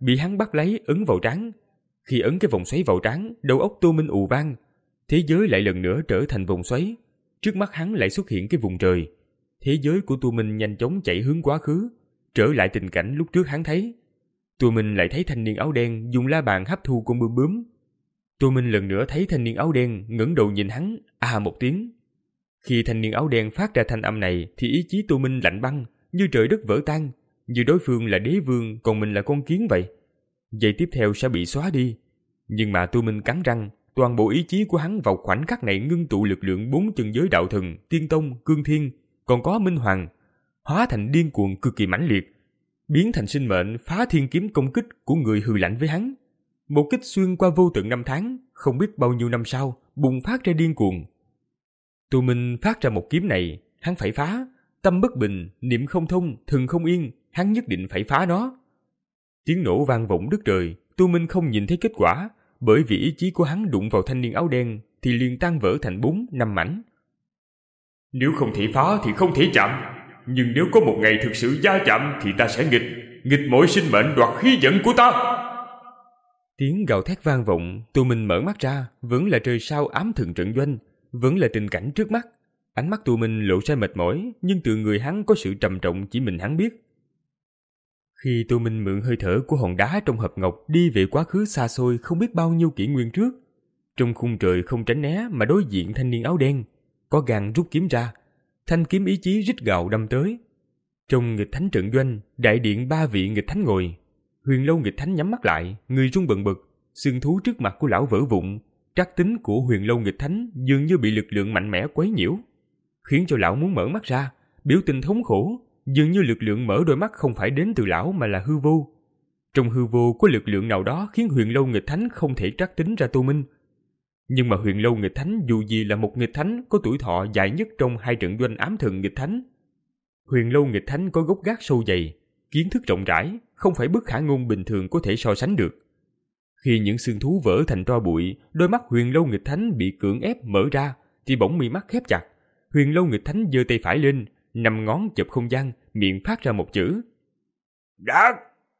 bị hắn bắt lấy ấn vào trán. Khi ấn cái vòng xoáy vào trán, đầu óc Tô Minh ù vang. Thế giới lại lần nữa trở thành vòng xoáy. Trước mắt hắn lại xuất hiện cái vùng trời. Thế giới của Tô Minh nhanh chóng chạy hướng quá khứ, trở lại tình cảnh lúc trước hắn thấy. Tô Minh lại thấy thanh niên áo đen dùng la bàn hấp thu con bướm bướm. Tô Minh lần nữa thấy thanh niên áo đen ngẩng đầu nhìn hắn, à một tiếng. Khi thanh niên áo đen phát ra thanh âm này thì ý chí Tô Minh lạnh băng, như trời đất vỡ tan, như đối phương là đế vương còn mình là con kiến vậy. Giây tiếp theo sẽ bị xóa đi. Nhưng mà Tô Minh cắn răng, toàn bộ ý chí của hắn vào khoảnh khắc này ngưng tụ lực lượng bốn chân giới đạo thần, tiên tông, cương thiên, còn có minh hoàng, hóa thành điên cuồng cực kỳ mãnh liệt, biến thành sinh mệnh phá thiên kiếm công kích của người hừ lạnh với hắn. Một kích xuyên qua vô tận năm tháng, không biết bao nhiêu năm sau, bùng phát ra điên cuồng. Tô Minh phát ra một kiếm này, hắn phải phá, tâm bất bình, niệm không thông, thần không yên, hắn nhất định phải phá nó. Tiếng nổ vang vọng đất trời, Tô Minh không nhìn thấy kết quả, bởi vì ý chí của hắn đụng vào thanh niên áo đen thì liền tan vỡ thành bốn, năm mảnh. Nếu không thể phá thì không thể chạm, nhưng nếu có một ngày thực sự va chạm thì ta sẽ nghịch, nghịch mọi sinh mệnh đoạt khí vận của ta. Tiếng gào thét vang vọng, Tô Minh mở mắt ra, vẫn là trời sao ám thần trận doanh, vẫn là tình cảnh trước mắt. Ánh mắt Tô Minh lộ ra mệt mỏi, nhưng từ người hắn có sự trầm trọng chỉ mình hắn biết. Khi Tô Minh mượn hơi thở của hòn đá trong hộp ngọc đi về quá khứ xa xôi không biết bao nhiêu kỷ nguyên trước, trong khung trời không tránh né mà đối diện thanh niên áo đen, có gan rút kiếm ra, thanh kiếm ý chí rít gào đâm tới. Trong nghịch thánh trận doanh, đại điện ba vị nghịch thánh ngồi. Huyền Lâu nghịch thánh nhắm mắt lại, người run bần bật, xương thú trước mặt của lão vỡ vụn. Trắc tính của Huyền Lâu nghịch thánh dường như bị lực lượng mạnh mẽ quấy nhiễu, khiến cho lão muốn mở mắt ra, biểu tình thống khổ. Dường như lực lượng mở đôi mắt không phải đến từ lão mà là hư vô. Trong hư vô có lực lượng nào đó khiến Huyền Lâu nghịch thánh không thể trắc tính ra Tô Minh. Nhưng mà Huyền Lâu nghịch thánh dù gì là một nghịch thánh có tuổi thọ dài nhất trong hai trận doanh ám thần nghịch thánh. Huyền Lâu nghịch thánh có gốc gác sâu dày, kiến thức rộng rãi, không phải bất khả ngôn bình thường có thể so sánh được. Khi những xương thú vỡ thành tro bụi, đôi mắt Huyền Lâu nghịch thánh bị cưỡng ép mở ra, thì bỗng mi mắt khép chặt. Huyền Lâu nghịch thánh giơ tay phải lên, năm ngón chụp không gian, miệng phát ra một chữ. Đạt!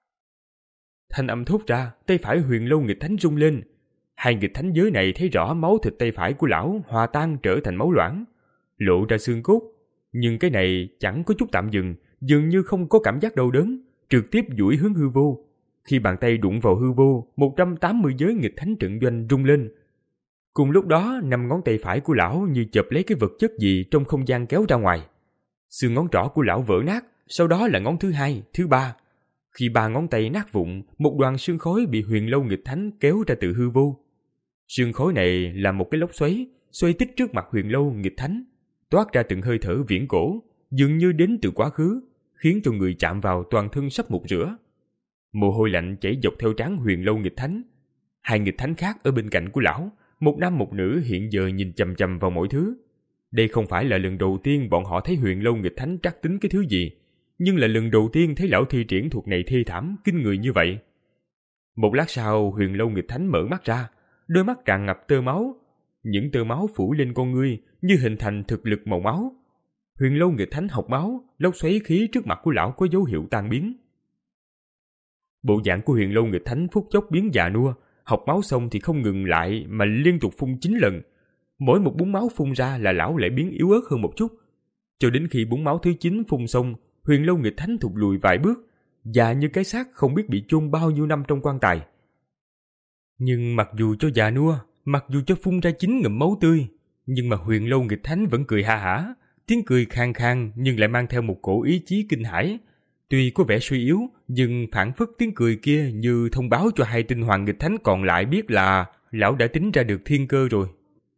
Thanh âm thốt ra, tay phải Huyền Lâu nghịch thánh rung lên. Hai nghịch thánh giới này thấy rõ máu thịt tay phải của lão hòa tan trở thành máu loãng, lộ ra xương cốt. Nhưng cái này chẳng có chút tạm dừng, dường như không có cảm giác đau đớn, trực tiếp duỗi hướng hư vô. Khi bàn tay đụng vào hư vô, một trăm tám mươi giới nghịch thánh trận doanh rung lên. Cùng lúc đó, năm ngón tay phải của lão như chộp lấy cái vật chất gì trong không gian kéo ra ngoài. Xương ngón trỏ của lão vỡ nát, sau đó là ngón thứ hai, thứ ba. Khi ba ngón tay nát vụn, một đoàn sương khói bị Huyền Lâu nghịch thánh kéo ra từ hư vô. Sương khói này là một cái lốc xoáy, xoay tít trước mặt Huyền Lâu nghịch thánh, toát ra từng hơi thở viễn cổ, dường như đến từ quá khứ, khiến cho người chạm vào toàn thân sắp mục rửa. Mồ hôi lạnh chảy dọc theo trán Huyền Lâu nghịch thánh. Hai nghịch thánh khác ở bên cạnh của lão, một nam một nữ hiện giờ nhìn chằm chằm vào mỗi thứ. Đây không phải là lần đầu tiên bọn họ thấy Huyền Lâu nghịch thánh trắc tính cái thứ gì, nhưng là lần đầu tiên thấy lão thi triển thuật này thê thảm kinh người như vậy. Một lát sau, Huyền Lâu nghịch thánh mở mắt ra, đôi mắt tràn ngập tơ máu, những tơ máu phủ lên con ngươi như hình thành thực lực màu máu. Huyền Lâu nghịch thánh học máu, lốc xoáy khí trước mặt của lão có dấu hiệu tan biến. Bộ dạng của Huyền Lâu nghịch thánh phút chốc biến già nua, học máu xong thì không ngừng lại mà liên tục phun chín lần. Mỗi một búng máu phun ra là lão lại biến yếu ớt hơn một chút. Cho đến khi búng máu thứ chín phun xong, Huyền Lâu nghịch thánh thụt lùi vài bước, già như cái xác không biết bị chôn bao nhiêu năm trong quan tài. Nhưng mặc dù cho già nua, mặc dù cho phun ra chín ngụm máu tươi, nhưng mà Huyền Lâu nghịch thánh vẫn cười ha hả, tiếng cười khang khang nhưng lại mang theo một cổ ý chí kinh hãi. Tuy có vẻ suy yếu, nhưng phảng phất tiếng cười kia như thông báo cho hai tinh hoàng nghịch thánh còn lại biết là lão đã tính ra được thiên cơ rồi.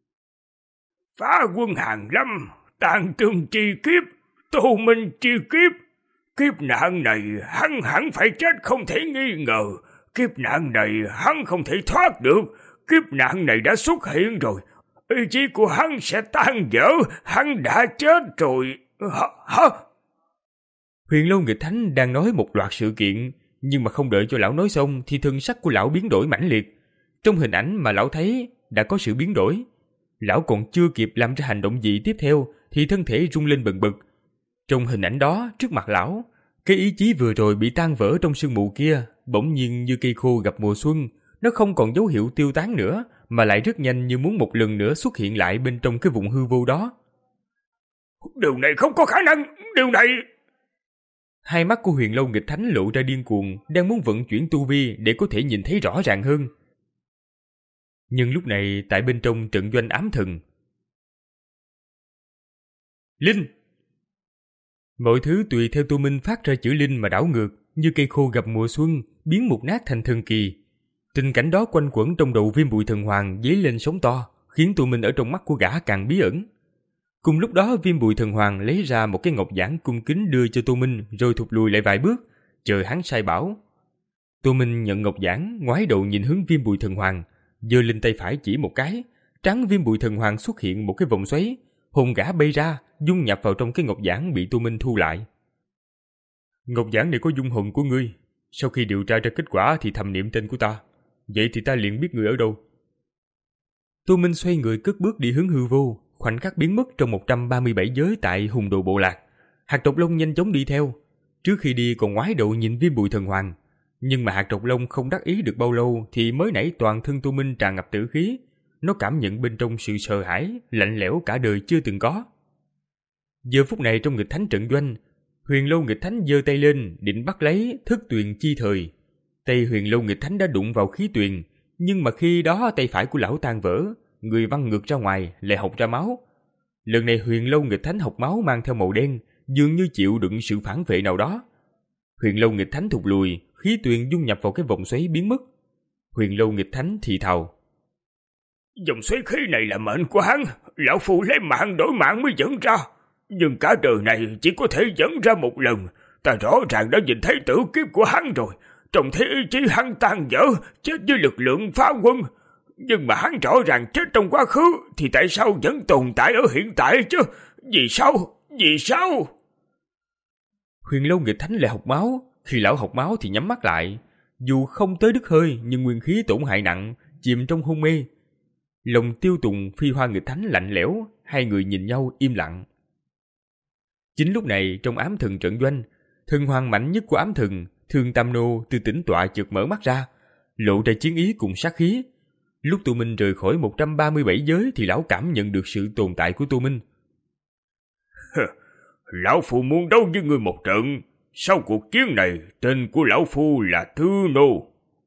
Phá quân hàng lâm, tàn tương chi kiếp, Tô Minh chi kiếp. Kiếp nạn này hắn hẳn phải chết không thể nghi ngờ. Kiếp nạn này hắn không thể thoát được. Kiếp nạn này đã xuất hiện rồi. Ý chí của hắn sẽ tan vỡ. Hắn đã chết rồi. Hả? Hả? Huyền Lâu nghịch thánh đang nói một loạt sự kiện, nhưng mà không đợi cho lão nói xong thì thân sắc của lão biến đổi mãnh liệt. Trong hình ảnh mà lão thấy đã có sự biến đổi. Lão còn chưa kịp làm ra hành động gì tiếp theo thì thân thể rung lên bần bật. Trong hình ảnh đó, trước mặt lão, cái ý chí vừa rồi bị tan vỡ trong sương mù kia bỗng nhiên như cây khô gặp mùa xuân, nó không còn dấu hiệu tiêu tán nữa, mà lại rất nhanh như muốn một lần nữa xuất hiện lại bên trong cái vùng hư vô đó. Điều này không có khả năng, điều này... Hai mắt của Huyền Lâu Nghịch Thánh lộ ra điên cuồng, đang muốn vận chuyển tu vi để có thể nhìn thấy rõ ràng hơn. Nhưng lúc này tại bên trong trận doanh ám thần, Linh! Mọi thứ tùy theo Tu Minh phát ra chữ Linh mà đảo ngược, như cây khô gặp mùa xuân, biến mục nát thành thần kỳ. Tình cảnh đó quanh quẩn trong đầu Viêm Bụi Thần Hoàng dấy lên sóng to, khiến Tu Minh ở trong mắt của gã càng bí ẩn. Cùng lúc đó Viêm Bụi Thần Hoàng lấy ra một cái ngọc giản cung kính đưa cho Tu Minh, rồi thụt lùi lại vài bước, chờ hắn sai bảo. Tu Minh nhận ngọc giản, ngoái đầu nhìn hướng Viêm Bụi Thần Hoàng, giơ lên tay phải chỉ một cái, trán Viêm Bụi Thần Hoàng xuất hiện một cái vòng xoáy, hồn gã bay ra, dung nhập vào trong cái ngọc giản bị Tu Minh thu lại. Ngọc giản này có dung hồn của ngươi, sau khi điều tra ra kết quả thì thầm niệm tên của ta, vậy thì ta liền biết ngươi ở đâu. Tu Minh xoay người cất bước đi hướng hư vô, khoảnh khắc biến mất trong một trăm ba mươi bảy giới tại hùng đồ bộ lạc. Hạt Độc Long nhanh chóng đi theo, trước khi đi còn ngoái đầu nhìn Viêm Bụi Thần Hoàng, nhưng mà Hạt Độc Long không đắc ý được bao lâu thì mới nãy toàn thân Tu Minh tràn ngập tử khí, nó cảm nhận bên trong sự sợ hãi, lạnh lẽo cả đời chưa từng có. Giờ phút này trong Nghịch Thánh trận doanh, Huyền Lâu Nghịch Thánh giơ tay lên định bắt lấy Thức Tuyền chi thời. Tay Huyền Lâu Nghịch Thánh đã đụng vào khí tuyền, nhưng mà khi đó tay phải của lão tan vỡ, người văng ngược ra ngoài, lại học ra máu. Lần này Huyền Lâu Nghịch Thánh học máu mang theo màu đen, dường như chịu đựng sự phản vệ nào đó. Huyền Lâu Nghịch Thánh thụt lùi, khí tuyền dung nhập vào cái vòng xoáy biến mất. Huyền Lâu Nghịch Thánh thì thào: Dòng xoáy khí này là mệnh của hắn, lão phu lấy mạng đổi mạng mới dẫn ra. Nhưng cả đời này chỉ có thể dẫn ra một lần. Ta rõ ràng đã nhìn thấy tử kiếp của hắn rồi, trông thấy ý chí hắn tan vỡ, chết với lực lượng phá quân. Nhưng mà hắn rõ ràng chết trong quá khứ, thì tại sao vẫn tồn tại ở hiện tại chứ? Vì sao? Vì sao? Huyền Lâu Nghịch Thánh lại học máu. Khi lão học máu thì nhắm mắt lại, dù không tới đứt hơi nhưng nguyên khí tổn hại nặng, chìm trong hôn mê. Lòng Tiêu Tùng, Phi Hoa Nghịch Thánh lạnh lẽo, hai người nhìn nhau im lặng. Chính lúc này trong ám thần trận doanh, thần hoàng mạnh nhất của ám thần, Thương Tam Nô từ tĩnh tọa chợt mở mắt ra, lộ ra chiến ý cùng sát khí. Lúc Tu Minh rời khỏi một trăm ba mươi bảy giới thì lão cảm nhận được sự tồn tại của Tu Minh. Lão phu muốn đấu với ngươi một trận. Sau cuộc chiến này, tên của lão phu là Thư Nô.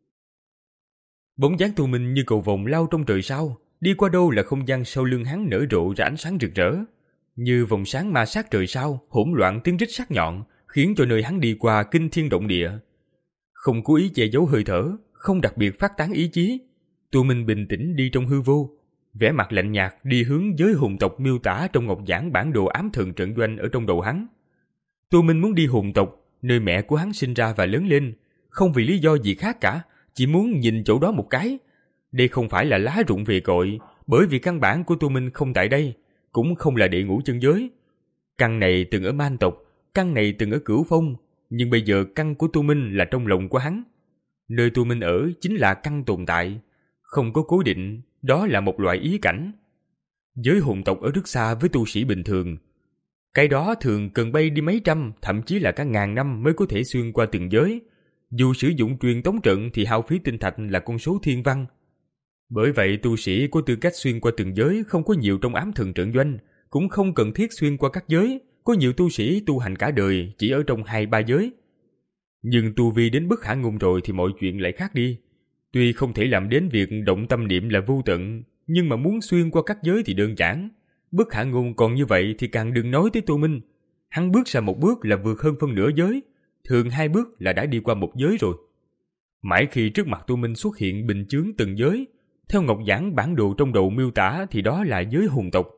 Bóng dáng Tu Minh như cầu vồng lao trong trời sao, đi qua đâu là không gian sau lưng hắn nở rộ ra ánh sáng rực rỡ. Như vòng sáng ma sát trời sao, hỗn loạn tiếng rít sắc nhọn, khiến cho nơi hắn đi qua kinh thiên động địa. Không cố ý che giấu hơi thở, không đặc biệt phát tán ý chí, Tu Minh bình tĩnh đi trong hư vô, vẻ mặt lạnh nhạt đi hướng giới hồn tộc miêu tả trong ngọc giản bản đồ ám thần trận doanh ở trong đầu hắn. Tu Minh muốn đi hồn tộc, nơi mẹ của hắn sinh ra và lớn lên, không vì lý do gì khác cả, chỉ muốn nhìn chỗ đó một cái. Đây không phải là lá rụng về cội, bởi vì căn bản của Tu Minh không tại đây, cũng không là địa ngũ chân giới. Căn này từng ở Man tộc, căn này từng ở Cửu Phong, nhưng bây giờ căn của Tu Minh là trong lòng của hắn. Nơi Tu Minh ở chính là căn tồn tại, không có cố định, đó là một loại ý cảnh. Giới hồn tộc ở rất xa với tu sĩ bình thường. Cái đó thường cần bay đi mấy trăm, thậm chí là cả ngàn năm mới có thể xuyên qua từng giới. Dù sử dụng truyền tống trận thì hao phí tinh thạch là con số thiên văn. Bởi vậy tu sĩ có tư cách xuyên qua từng giới không có nhiều trong ám thần trận doanh, cũng không cần thiết xuyên qua các giới. Có nhiều tu sĩ tu hành cả đời chỉ ở trong hai ba giới. Nhưng tu vi đến bất khả ngôn rồi thì mọi chuyện lại khác đi. Tuy không thể làm đến việc động tâm niệm là vô tận, nhưng mà muốn xuyên qua các giới thì đơn giản. Bất khả ngôn còn như vậy thì càng đừng nói tới Tu Minh. Hắn bước ra một bước là vượt hơn phân nửa giới, thường hai bước là đã đi qua một giới rồi. Mãi khi trước mặt Tu Minh xuất hiện bình chướng từng giới, theo ngọc giản bản đồ trong đầu miêu tả thì đó là giới hồn tộc.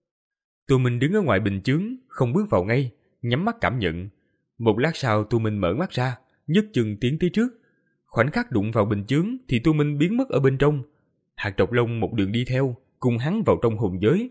Tu Minh đứng ở ngoài bình chướng, không bước vào ngay, nhắm mắt cảm nhận. Một lát sau Tu Minh mở mắt ra, nhấc chân tiến tới trước. Khoảnh khắc đụng vào bình chướng thì Tu Minh biến mất ở bên trong. Hạt Độc Long một đường đi theo, cùng hắn vào trong hồn giới.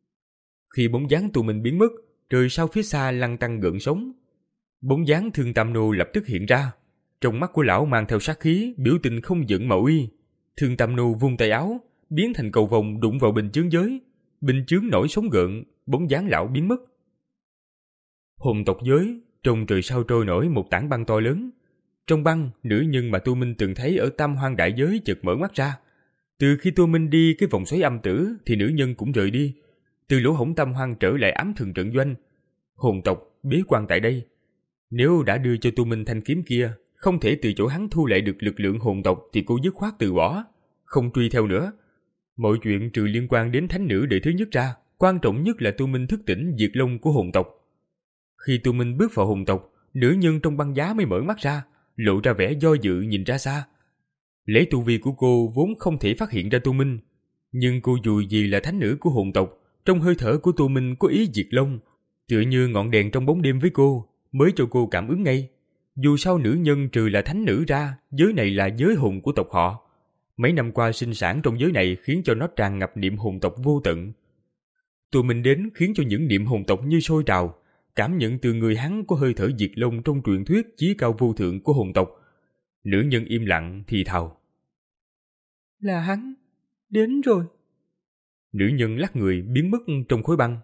Khi bóng dáng Tu Minh biến mất, trời sau phía xa lăn tăn gợn sóng. Bóng dáng Thương Tam Nô lập tức hiện ra. Trong mắt của lão mang theo sát khí, biểu tình không giận mà uy. Thương Tam Nô vung tay áo, biến thành cầu vồng đụng vào bình chướng giới. Bình chướng nổi sóng gợn, bóng dáng lão biến mất. Hồn tộc giới, trong trời sao trôi nổi một tảng băng to lớn. Trong băng, nữ nhân mà Tô Minh từng thấy ở Tam Hoang đại giới chợt mở mắt ra. Từ khi Tô Minh đi cái vòng xoáy âm tử thì nữ nhân cũng rời đi. Từ lỗ hổng Tam Hoang trở lại ám thần trận doanh. Hồn tộc bế quan tại đây. Nếu đã đưa cho Tô Minh thanh kiếm kia, không thể từ chỗ hắn thu lại được lực lượng hồn tộc thì cô dứt khoát từ bỏ, không truy theo nữa. Mọi chuyện trừ liên quan đến thánh nữ đời thứ nhất ra, quan trọng nhất là Tô Minh thức tỉnh diệt long của hồn tộc. Khi Tô Minh bước vào hồn tộc, nữ nhân trong băng giá mới mở mắt ra, lộ ra vẻ do dự nhìn ra xa. Lấy tu vi của cô vốn không thể phát hiện ra Tô Minh, nhưng cô dù gì là thánh nữ của hồn tộc, trong hơi thở của Tô Minh có ý diệt long, tựa như ngọn đèn trong bóng đêm với cô, mới cho cô cảm ứng ngay. Dù sao nữ nhân trừ là thánh nữ ra, giới này là giới hồn của tộc họ. Mấy năm qua sinh sản trong giới này khiến cho nó tràn ngập niệm hồn tộc vô tận. Tô Minh đến khiến cho những niệm hồn tộc như sôi trào, cảm nhận từ người hắn có hơi thở diệt long trong truyền thuyết chí cao vô thượng của hồn tộc. Nữ nhân im lặng thì thào: Là hắn, đến rồi. Nữ nhân lắc người biến mất trong khối băng.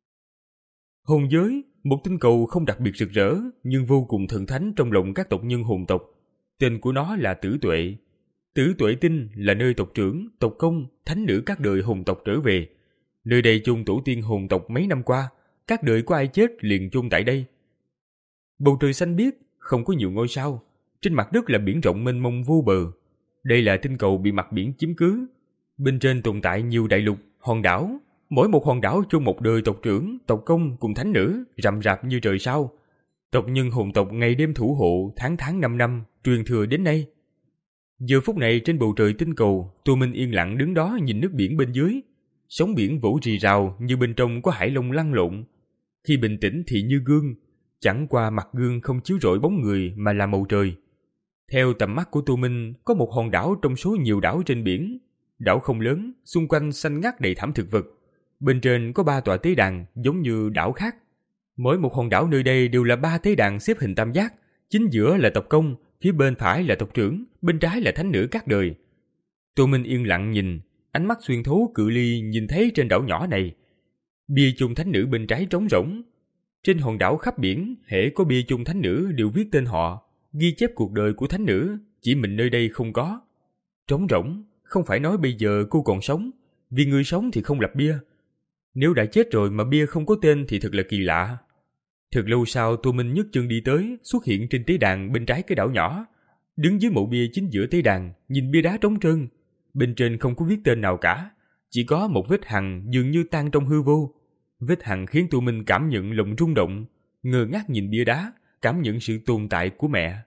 Hồn giới, một tinh cầu không đặc biệt rực rỡ nhưng vô cùng thần thánh trong lòng các tộc nhân hồn tộc. Tên của nó là Tử Tuệ. Tử Tuệ tinh là nơi tộc trưởng, tộc công, thánh nữ các đời hồn tộc trở về. Nơi đây chôn tổ tiên hồn tộc mấy năm qua, các đời có ai chết liền chôn tại đây. Bầu trời xanh biếc, không có nhiều ngôi sao. Trên mặt đất là biển rộng mênh mông vô bờ. Đây là tinh cầu bị mặt biển chiếm cứ. Bên trên tồn tại nhiều đại lục, hòn đảo. Mỗi một hòn đảo chôn một đời tộc trưởng, tộc công cùng thánh nữ, rậm rạp như trời sao. Tộc nhân hồn tộc ngày đêm thủ hộ, tháng tháng năm năm, truyền thừa đến nay. Giờ phút này trên bầu trời tinh cầu, Tô Minh yên lặng đứng đó nhìn nước biển bên dưới. Sóng biển vỗ rì rào như bên trong có hải long lăn lộn. Khi bình tĩnh thì như gương, chẳng qua mặt gương không chiếu rọi bóng người mà là màu trời. Theo tầm mắt của Tô Minh, có một hòn đảo trong số nhiều đảo trên biển. Đảo không lớn, xung quanh xanh ngắt đầy thảm thực vật. Bên trên có ba tòa tế đàn giống như đảo khác. Mỗi một hòn đảo nơi đây đều là ba tế đàn xếp hình tam giác. Chính giữa là tộc công, phía bên phải là tộc trưởng, bên trái là thánh nữ các đời. Tô Minh yên lặng nhìn, ánh mắt xuyên thấu cự ly nhìn thấy trên đảo nhỏ này. Bia chung thánh nữ bên trái trống rỗng. Trên hòn đảo khắp biển, hễ có bia chung thánh nữ đều viết tên họ, ghi chép cuộc đời của thánh nữ, chỉ mình nơi đây không có. Trống rỗng, không phải nói bây giờ cô còn sống, vì người sống thì không lập bia. Nếu đã chết rồi mà bia không có tên thì thật là kỳ lạ. Thật lâu sau Tô Minh nhấc chân đi tới, xuất hiện trên tế đàn bên trái cái đảo nhỏ. Đứng dưới mộ bia chính giữa tế đàn, nhìn bia đá trống trơn. Bên trên không có viết tên nào cả, chỉ có một vết hằn dường như tan trong hư vô. Vết hằn khiến Tô Minh cảm nhận lòng rung động, ngơ ngác nhìn bia đá, cảm nhận sự tồn tại của mẹ.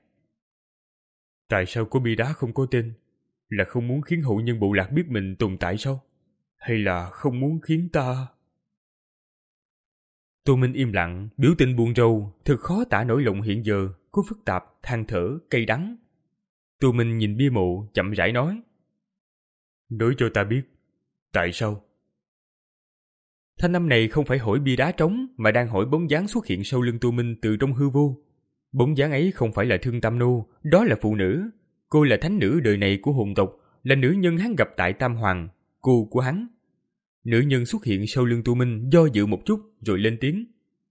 Tại sao có bia đá không có tên? Là không muốn khiến hậu nhân bộ lạc biết mình tồn tại sao? Hay là không muốn khiến ta... Tô Minh im lặng, biểu tình buồn rầu, thật khó tả nỗi lòng hiện giờ, có phức tạp, than thở, cay đắng. Tô Minh nhìn bia mộ, chậm rãi nói: Nói cho ta biết, tại sao? Thanh âm này không phải hỏi bia đá trống, mà đang hỏi bóng dáng xuất hiện sau lưng Tô Minh từ trong hư vô. Bóng dáng ấy không phải là Thương Tam Nô, đó là phụ nữ. Cô là thánh nữ đời này của hồn tộc, là nữ nhân hắn gặp tại Tam Hoàng, cô của hắn. Nữ nhân xuất hiện sau lưng Tô Minh do dự một chút rồi lên tiếng: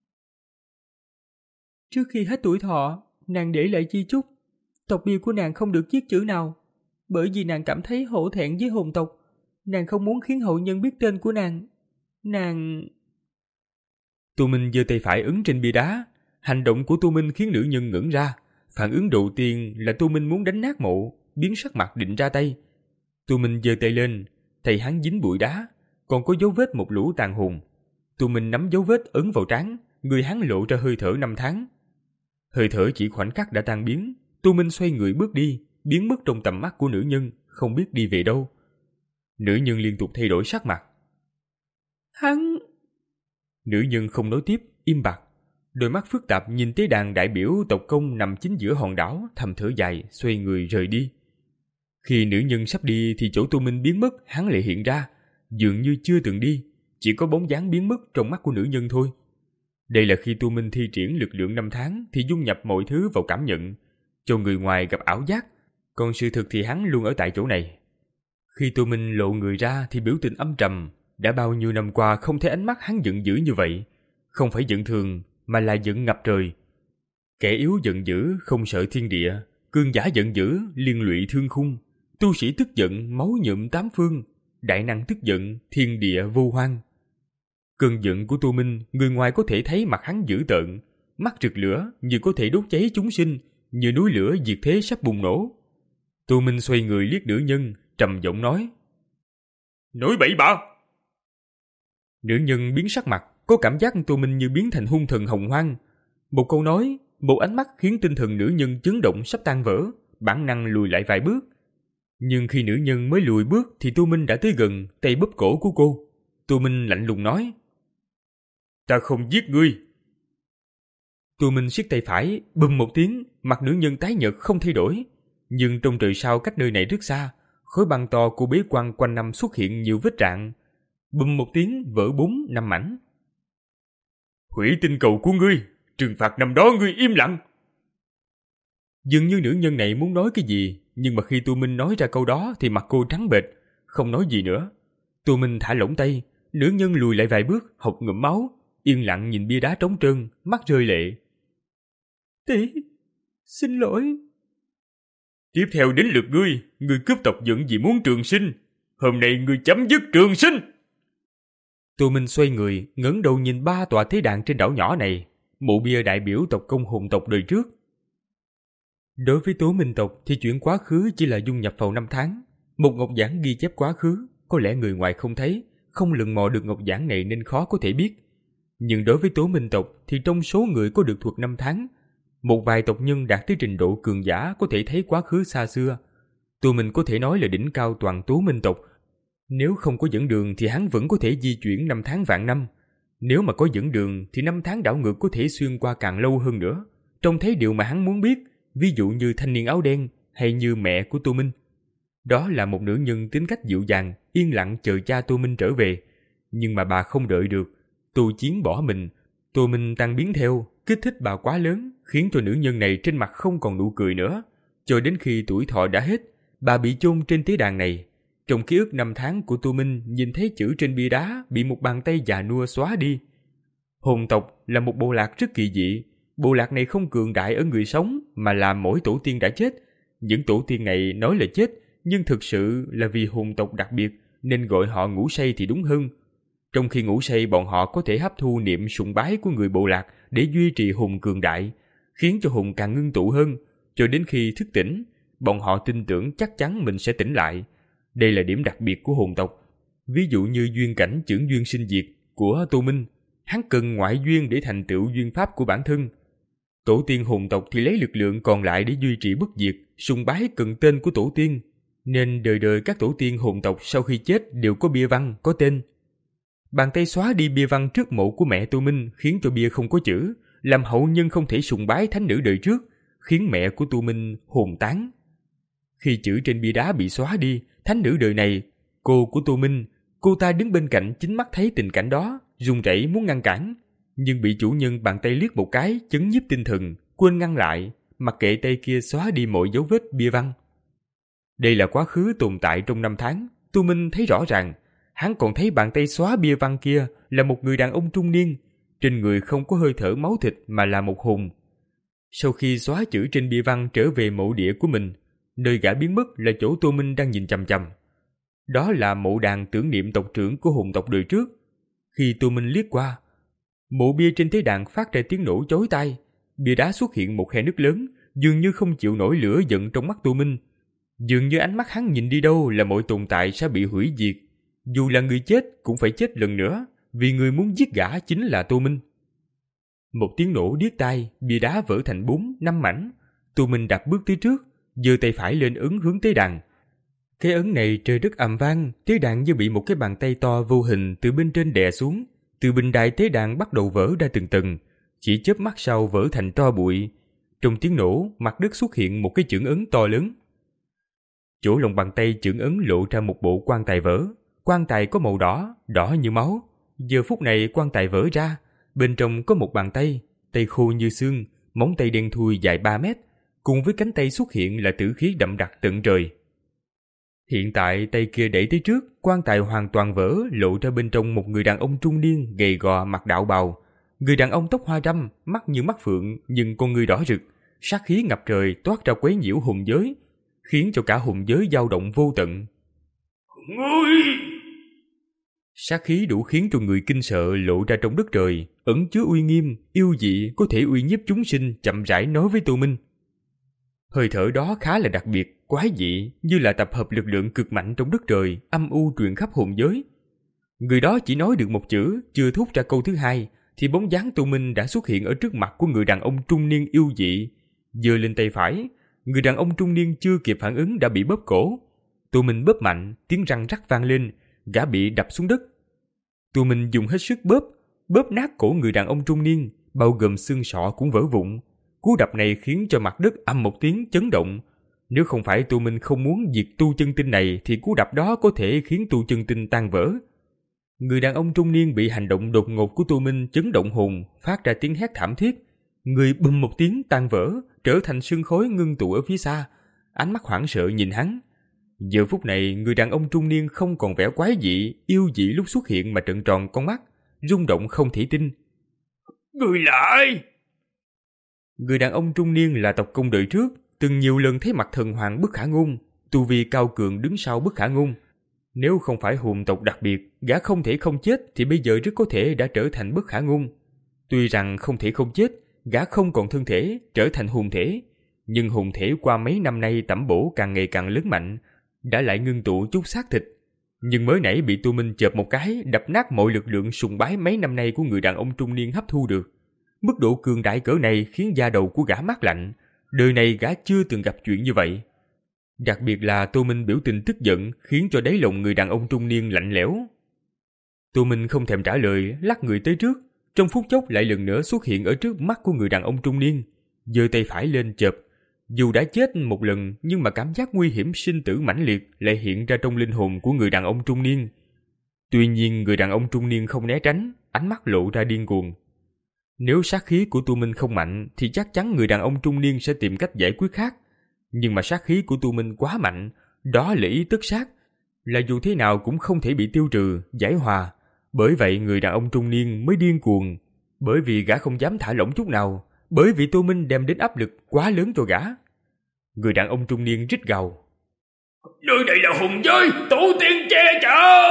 Trước khi hết tuổi thọ, nàng để lại di chúc. Tộc bia của nàng không được viết chữ nào, bởi vì nàng cảm thấy hổ thẹn với hồn tộc. Nàng không muốn khiến hậu nhân biết tên của nàng. Nàng... Tô Minh giơ tay phải ấn trên bia đá. Hành động của Tô Minh khiến nữ nhân ngẩn ra. Phản ứng đầu tiên là Tô Minh muốn đánh nát mộ, biến sắc mặt định ra tay. Tô Minh giơ tay lên, tay hắn dính bụi đá, còn có dấu vết một lũ tàn hồn. Tô Minh nắm dấu vết ấn vào trán, người hắn lộ ra hơi thở năm tháng. Hơi thở chỉ khoảnh khắc đã tan biến. Tô Minh xoay người bước đi, biến mất trong tầm mắt của nữ nhân, không biết đi về đâu. Nữ nhân liên tục thay đổi sắc mặt. Hắn... Nữ nhân không nói tiếp, im bặt. Đôi mắt phức tạp nhìn tế đàn đại biểu tộc công nằm chính giữa hòn đảo, thầm thở dài, xoay người rời đi. Khi nữ nhân sắp đi thì chỗ Tô Minh biến mất, hắn lại hiện ra, dường như chưa từng đi, chỉ có bóng dáng biến mất trong mắt của nữ nhân thôi. Đây là khi Tô Minh thi triển lực lượng năm tháng thì dung nhập mọi thứ vào cảm nhận, cho người ngoài gặp ảo giác, còn sự thực thì hắn luôn ở tại chỗ này. Khi Tô Minh lộ người ra thì biểu tình âm trầm, đã bao nhiêu năm qua không thấy ánh mắt hắn giận dữ như vậy, không phải giận thường mà là giận ngập trời. Kẻ yếu giận dữ không sợ thiên địa, cường giả giận dữ, liên lụy thương khung. Tu sĩ tức giận, máu nhuộm tám phương. Đại năng tức giận, thiên địa vô hoang. Cơn giận của Tô Minh, người ngoài có thể thấy mặt hắn dữ tợn, mắt rực lửa như có thể đốt cháy chúng sinh, như núi lửa diệt thế sắp bùng nổ. Tô Minh xoay người liếc nữ nhân, trầm giọng nói: nói bậy bạ. Nữ nhân biến sắc mặt, có cảm giác Tô Minh như biến thành hung thần hồng hoang. Một câu nói, một ánh mắt khiến tinh thần nữ nhân chấn động sắp tan vỡ, bản năng lùi lại vài bước. Nhưng khi nữ nhân mới lùi bước thì Tô Minh đã tới gần, tay bóp cổ của cô. Tô Minh lạnh lùng nói: ta không giết ngươi. Tô Minh siết tay phải, bùm một tiếng, mặt nữ nhân tái nhợt không thay đổi. Nhưng trong trời sao cách nơi này rất xa, khối băng to của bế quan quanh năm xuất hiện nhiều vết rạn. Bùm một tiếng vỡ bốn năm mảnh. Hủy tinh cầu của ngươi, trừng phạt năm đó ngươi im lặng. Dường như nữ nhân này muốn nói cái gì, nhưng mà khi Tô Minh nói ra câu đó thì mặt cô trắng bệch, không nói gì nữa. Tô Minh thả lỏng tay, nữ nhân lùi lại vài bước, hộc ngụm máu, yên lặng nhìn bia đá trống trơn, mắt rơi lệ. Tỷ, xin lỗi. Tiếp theo đến lượt ngươi, ngươi cướp tộc giận vì muốn trường sinh. Hôm nay ngươi chấm dứt trường sinh. Tô Minh xoay người, ngẩng đầu nhìn ba tòa tế đàn trên đảo nhỏ này, mộ bia đại biểu tộc công hồn tộc đời trước. Đối với Tố Minh tộc thì chuyện quá khứ chỉ là dung nhập vào năm tháng. Một ngọc giản ghi chép quá khứ, có lẽ người ngoài không thấy, không lần mò được ngọc giản này nên khó có thể biết. Nhưng đối với Tố Minh tộc thì trong số người có được thuật năm tháng, một vài tộc nhân đạt tới trình độ cường giả có thể thấy quá khứ xa xưa. Tụi mình có thể nói là đỉnh cao toàn Tố Minh tộc. Nếu không có dẫn đường thì hắn vẫn có thể di chuyển năm tháng vạn năm. Nếu mà có dẫn đường thì năm tháng đảo ngược có thể xuyên qua càng lâu hơn nữa, trông thấy điều mà hắn muốn biết, ví dụ như thanh niên áo đen hay như mẹ của Tô Minh. Đó là một nữ nhân tính cách dịu dàng, yên lặng chờ cha Tô Minh trở về. Nhưng mà bà không đợi được, Tô Chiến bỏ mình, Tô Minh tan biến theo, kích thích bà quá lớn, khiến cho nữ nhân này trên mặt không còn nụ cười nữa. Cho đến khi tuổi thọ đã hết, bà bị chôn trên tế đàn này. Trong ký ức năm tháng của Tô Minh nhìn thấy chữ trên bia đá bị một bàn tay già nua xóa đi. Hồn tộc là một bộ lạc rất kỳ dị. Bộ lạc này không cường đại ở người sống mà là mỗi tổ tiên đã chết. Những tổ tiên này nói là chết, nhưng thực sự là vì hồn tộc đặc biệt nên gọi họ ngủ say thì đúng hơn. Trong khi ngủ say, bọn họ có thể hấp thu niệm sùng bái của người bộ lạc để duy trì hồn cường đại, khiến cho hồn càng ngưng tụ hơn, cho đến khi thức tỉnh, bọn họ tin tưởng chắc chắn mình sẽ tỉnh lại. Đây là điểm đặc biệt của hồn tộc. Ví dụ như duyên cảnh chưởng duyên sinh diệt của Tô Minh, hắn cần ngoại duyên để thành tựu duyên pháp của bản thân. Tổ tiên hồn tộc thì lấy lực lượng còn lại để duy trì bất diệt, sùng bái cần tên của tổ tiên, nên đời đời các tổ tiên hồn tộc sau khi chết đều có bia văn, có tên. Bàn tay xóa đi bia văn trước mộ của mẹ Tô Minh khiến cho bia không có chữ, làm hậu nhân không thể sùng bái thánh nữ đời trước, khiến mẹ của Tô Minh hồn tán. Khi chữ trên bia đá bị xóa đi, thánh nữ đời này, cô của Tô Minh, cô ta đứng bên cạnh chính mắt thấy tình cảnh đó, run rẩy muốn ngăn cản, nhưng bị chủ nhân bàn tay liếc một cái chấn nhiếp tinh thần, quên ngăn lại, mặc kệ tay kia xóa đi mọi dấu vết bia văn. Đây là quá khứ tồn tại trong năm tháng. Tô Minh thấy rõ ràng, hắn còn thấy bàn tay xóa bia văn kia là một người đàn ông trung niên, trên người không có hơi thở máu thịt mà là một hồn. Sau khi xóa chữ trên bia văn trở về mộ địa của mình, nơi gã biến mất là chỗ Tô Minh đang nhìn chằm chằm. Đó là mộ đàn tưởng niệm tộc trưởng của hồn tộc đời trước. Khi Tô Minh liếc qua, mộ bia trên tế đàn phát ra tiếng nổ chói tai, bia đá xuất hiện một khe nứt lớn, dường như không chịu nổi lửa giận trong mắt Tô Minh. Dường như ánh mắt hắn nhìn đi đâu là mọi tồn tại sẽ bị hủy diệt. Dù là người chết cũng phải chết lần nữa, vì người muốn giết gã chính là Tô Minh. Một tiếng nổ điếc tai, bia đá vỡ thành bốn, năm mảnh. Tô Minh đạp bước tới trước, giơ tay phải lên ấn hướng tế đàn. Cái ấn này trời đất ầm vang, tế đàn như bị một cái bàn tay to vô hình từ bên trên đè xuống. Từ bình đài tế đàn bắt đầu vỡ ra từng tầng, chỉ chớp mắt sau vỡ thành tro bụi. Trong tiếng nổ, mặt đất xuất hiện một cái chưởng ấn to lớn. Chỗ lòng bàn tay chưởng ấn lộ ra một bộ quan tài vỡ. Quan tài có màu đỏ, đỏ như máu. Giờ phút này quan tài vỡ ra, bên trong có một bàn tay, tay khô như xương, móng tay đen thui dài ba mét, cùng với cánh tay xuất hiện là tử khí đậm đặc tận trời. Hiện tại tay kia đẩy tới trước, quan tài hoàn toàn vỡ, lộ ra bên trong một người đàn ông trung niên gầy gò mặc đạo bào. Người đàn ông tóc hoa râm, mắt như mắt phượng nhưng con người đỏ rực, sát khí ngập trời toát ra quấy nhiễu hồn giới, khiến cho cả hồn giới dao động vô tận. Ngươi! Sát khí đủ khiến cho người kinh sợ lộ ra trong đất trời, ẩn chứa uy nghiêm, yêu dị, có thể uy nhiếp chúng sinh, chậm rãi nói với Tô Minh. Hơi thở đó khá là đặc biệt, quái dị, như là tập hợp lực lượng cực mạnh trong đất trời, âm u truyền khắp hồn giới. Người đó chỉ nói được một chữ, chưa thốt ra câu thứ hai, thì bóng dáng Tô Minh đã xuất hiện ở trước mặt của người đàn ông trung niên yêu dị. Giơ lên tay phải, người đàn ông trung niên chưa kịp phản ứng đã bị bóp cổ. Tô Minh bóp mạnh, tiếng răng rắc vang lên, gã bị đập xuống đất. Tô Minh dùng hết sức bóp, bóp nát cổ người đàn ông trung niên, bao gồm xương sọ cũng vỡ vụn. Cú đập này khiến cho mặt đất ầm một tiếng chấn động. Nếu không phải Tô Minh không muốn diệt tu chân tinh này thì cú đập đó có thể khiến tu chân tinh tan vỡ. Người đàn ông trung niên bị hành động đột ngột của Tô Minh chấn động hồn, phát ra tiếng hét thảm thiết. Người bùm một tiếng tan vỡ, trở thành sương khói ngưng tụ ở phía xa. Ánh mắt hoảng sợ nhìn hắn. Giờ phút này, người đàn ông trung niên không còn vẻ quái dị, yêu dị lúc xuất hiện mà trợn tròn con mắt, rung động không thể tin. Người là ai? Người đàn ông trung niên là tộc công đời trước, từng nhiều lần thấy mặt thần hoàng Bất Khả Ngôn, tu vi cao cường đứng sau Bất Khả Ngôn. Nếu không phải hồn tộc đặc biệt, gã không thể không chết thì bây giờ rất có thể đã trở thành Bất Khả Ngôn. Tuy rằng không thể không chết, gã không còn thân thể, trở thành hồn thể, nhưng hồn thể qua mấy năm nay tẩm bổ càng ngày càng lớn mạnh, đã lại ngưng tụ chút xác thịt. Nhưng mới nãy bị Tô Minh chợp một cái, đập nát mọi lực lượng sùng bái mấy năm nay của người đàn ông trung niên hấp thu được. Mức độ cường đại cỡ này khiến da đầu của gã mát lạnh, đời này gã chưa từng gặp chuyện như vậy. Đặc biệt là Tô Minh biểu tình tức giận khiến cho đáy lòng người đàn ông trung niên lạnh lẽo. Tô Minh không thèm trả lời, lắc người tới trước, trong phút chốc lại lần nữa xuất hiện ở trước mắt của người đàn ông trung niên, giơ tay phải lên chộp. Dù đã chết một lần nhưng mà cảm giác nguy hiểm sinh tử mãnh liệt lại hiện ra trong linh hồn của người đàn ông trung niên. Tuy nhiên người đàn ông trung niên không né tránh, ánh mắt lộ ra điên cuồng. Nếu sát khí của Tô Minh không mạnh thì chắc chắn người đàn ông trung niên sẽ tìm cách giải quyết khác. Nhưng mà sát khí của Tô Minh quá mạnh, đó là ý tức sát, là dù thế nào cũng không thể bị tiêu trừ, giải hòa. Bởi vậy người đàn ông trung niên mới điên cuồng, bởi vì gã không dám thả lỏng chút nào, bởi vì Tô Minh đem đến áp lực quá lớn cho gã. Người đàn ông trung niên rít gào. Nơi này là hồn giới, tổ tiên che chở!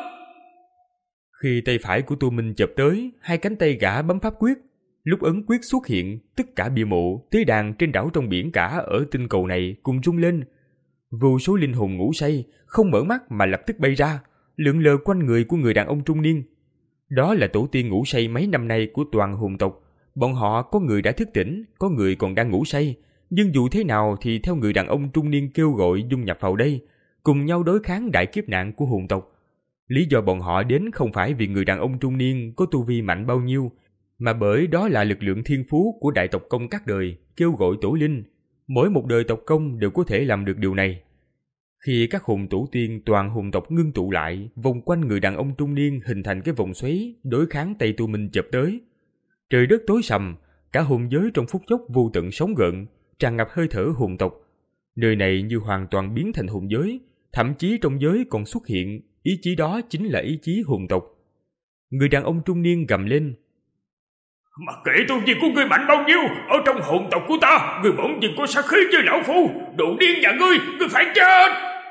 Khi tay phải của Tô Minh chộp tới, hai cánh tay gã bấm pháp quyết. Lúc ấn quyết xuất hiện, tất cả bia mộ, tế đàn trên đảo trong biển cả ở tinh cầu này cùng rung lên. Vô số linh hồn ngủ say, không mở mắt mà lập tức bay ra, lượn lờ quanh người của người đàn ông trung niên. Đó là tổ tiên ngủ say mấy năm nay của toàn hồn tộc. Bọn họ có người đã thức tỉnh, có người còn đang ngủ say. Nhưng dù thế nào thì theo người đàn ông trung niên kêu gọi dung nhập vào đây, cùng nhau đối kháng đại kiếp nạn của hồn tộc. Lý do bọn họ đến không phải vì người đàn ông trung niên có tu vi mạnh bao nhiêu, mà bởi đó là lực lượng thiên phú của đại tộc công các đời, kêu gọi tổ linh. Mỗi một đời tộc công đều có thể làm được điều này. Khi các hồn tổ tiên toàn hồn tộc ngưng tụ lại, vòng quanh người đàn ông trung niên hình thành cái vòng xoáy, đối kháng tay Tô Minh chập tới. Trời đất tối sầm, cả hồn giới trong phút chốc vô tận sóng gợn, tràn ngập hơi thở hồn tộc. Nơi này như hoàn toàn biến thành hồn giới, thậm chí trong giới còn xuất hiện, ý chí đó chính là ý chí hồn tộc. Người đàn ông trung niên gầm lên. Mặc kệ tu vi của ngươi mạnh bao nhiêu, ở trong hồn tộc của ta, ngươi bỗng dưng có sát khí với lão phu, đồ điên nhà ngươi, ngươi phải chết!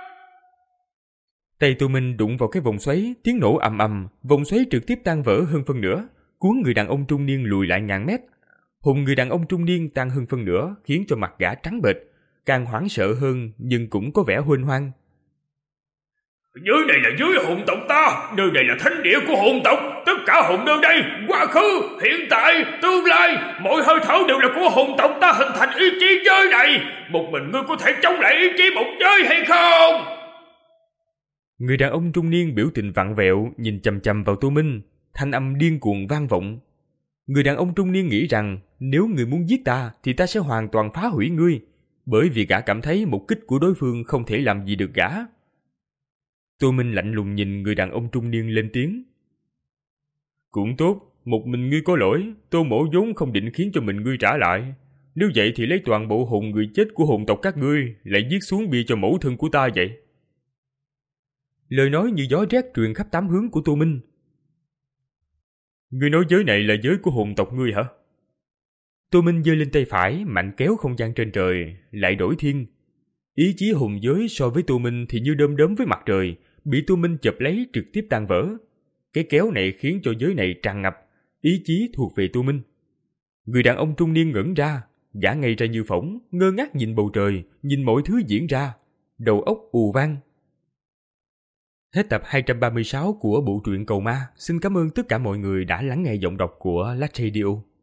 Tay Tô Minh đụng vào cái vòng xoáy, tiếng nổ ầm ầm, vòng xoáy trực tiếp tan vỡ hơn phân nửa, cuốn người đàn ông trung niên lùi lại ngàn mét. Hồn người đàn ông trung niên tan hơn phân nửa, khiến cho mặt gã trắng bệch, càng hoảng sợ hơn nhưng cũng có vẻ huênh hoang. Dưới này là dưới hồn tộc ta, nơi này là thánh địa của hồn tộc, tất cả hồn nơi đây, quá khứ, hiện tại, tương lai, mọi hơi thở đều là của hồn tộc ta hình thành ý chí giới này. Một mình ngươi có thể chống lại ý chí một giới hay không? Người đàn ông trung niên biểu tình vặn vẹo, nhìn chằm chằm vào Tô Minh, thanh âm điên cuồng vang vọng. Người đàn ông trung niên nghĩ rằng nếu người muốn giết ta thì ta sẽ hoàn toàn phá hủy ngươi, bởi vì gã cảm thấy một kích của đối phương không thể làm gì được gã. Tô Minh lạnh lùng nhìn người đàn ông trung niên lên tiếng. Cũng tốt, một mình ngươi có lỗi, Tô Mỗ vốn không định khiến cho mình ngươi trả lại. Nếu vậy thì lấy toàn bộ hồn người chết của hồn tộc các ngươi, lại viết xuống bia cho mẫu thân của ta vậy. Lời nói như gió rét truyền khắp tám hướng của Tô Minh. Ngươi nói giới này là giới của hồn tộc ngươi hả? Tô Minh giơ lên tay phải, mạnh kéo không gian trên trời, lại đổi thiên. Ý chí hồn giới so với Tô Minh thì như đom đóm với mặt trời, bị Tô Minh chộp lấy trực tiếp tan vỡ. Cái kéo này khiến cho giới này tràn ngập, ý chí thuộc về Tô Minh. Người đàn ông trung niên ngẩn ra, gã ngây ra như phỗng, ngơ ngác nhìn bầu trời, nhìn mọi thứ diễn ra, đầu óc ù vang. Hết tập hai trăm ba mươi sáu của bộ truyện Cầu Ma. Xin cảm ơn tất cả mọi người đã lắng nghe giọng đọc của Lát Radio.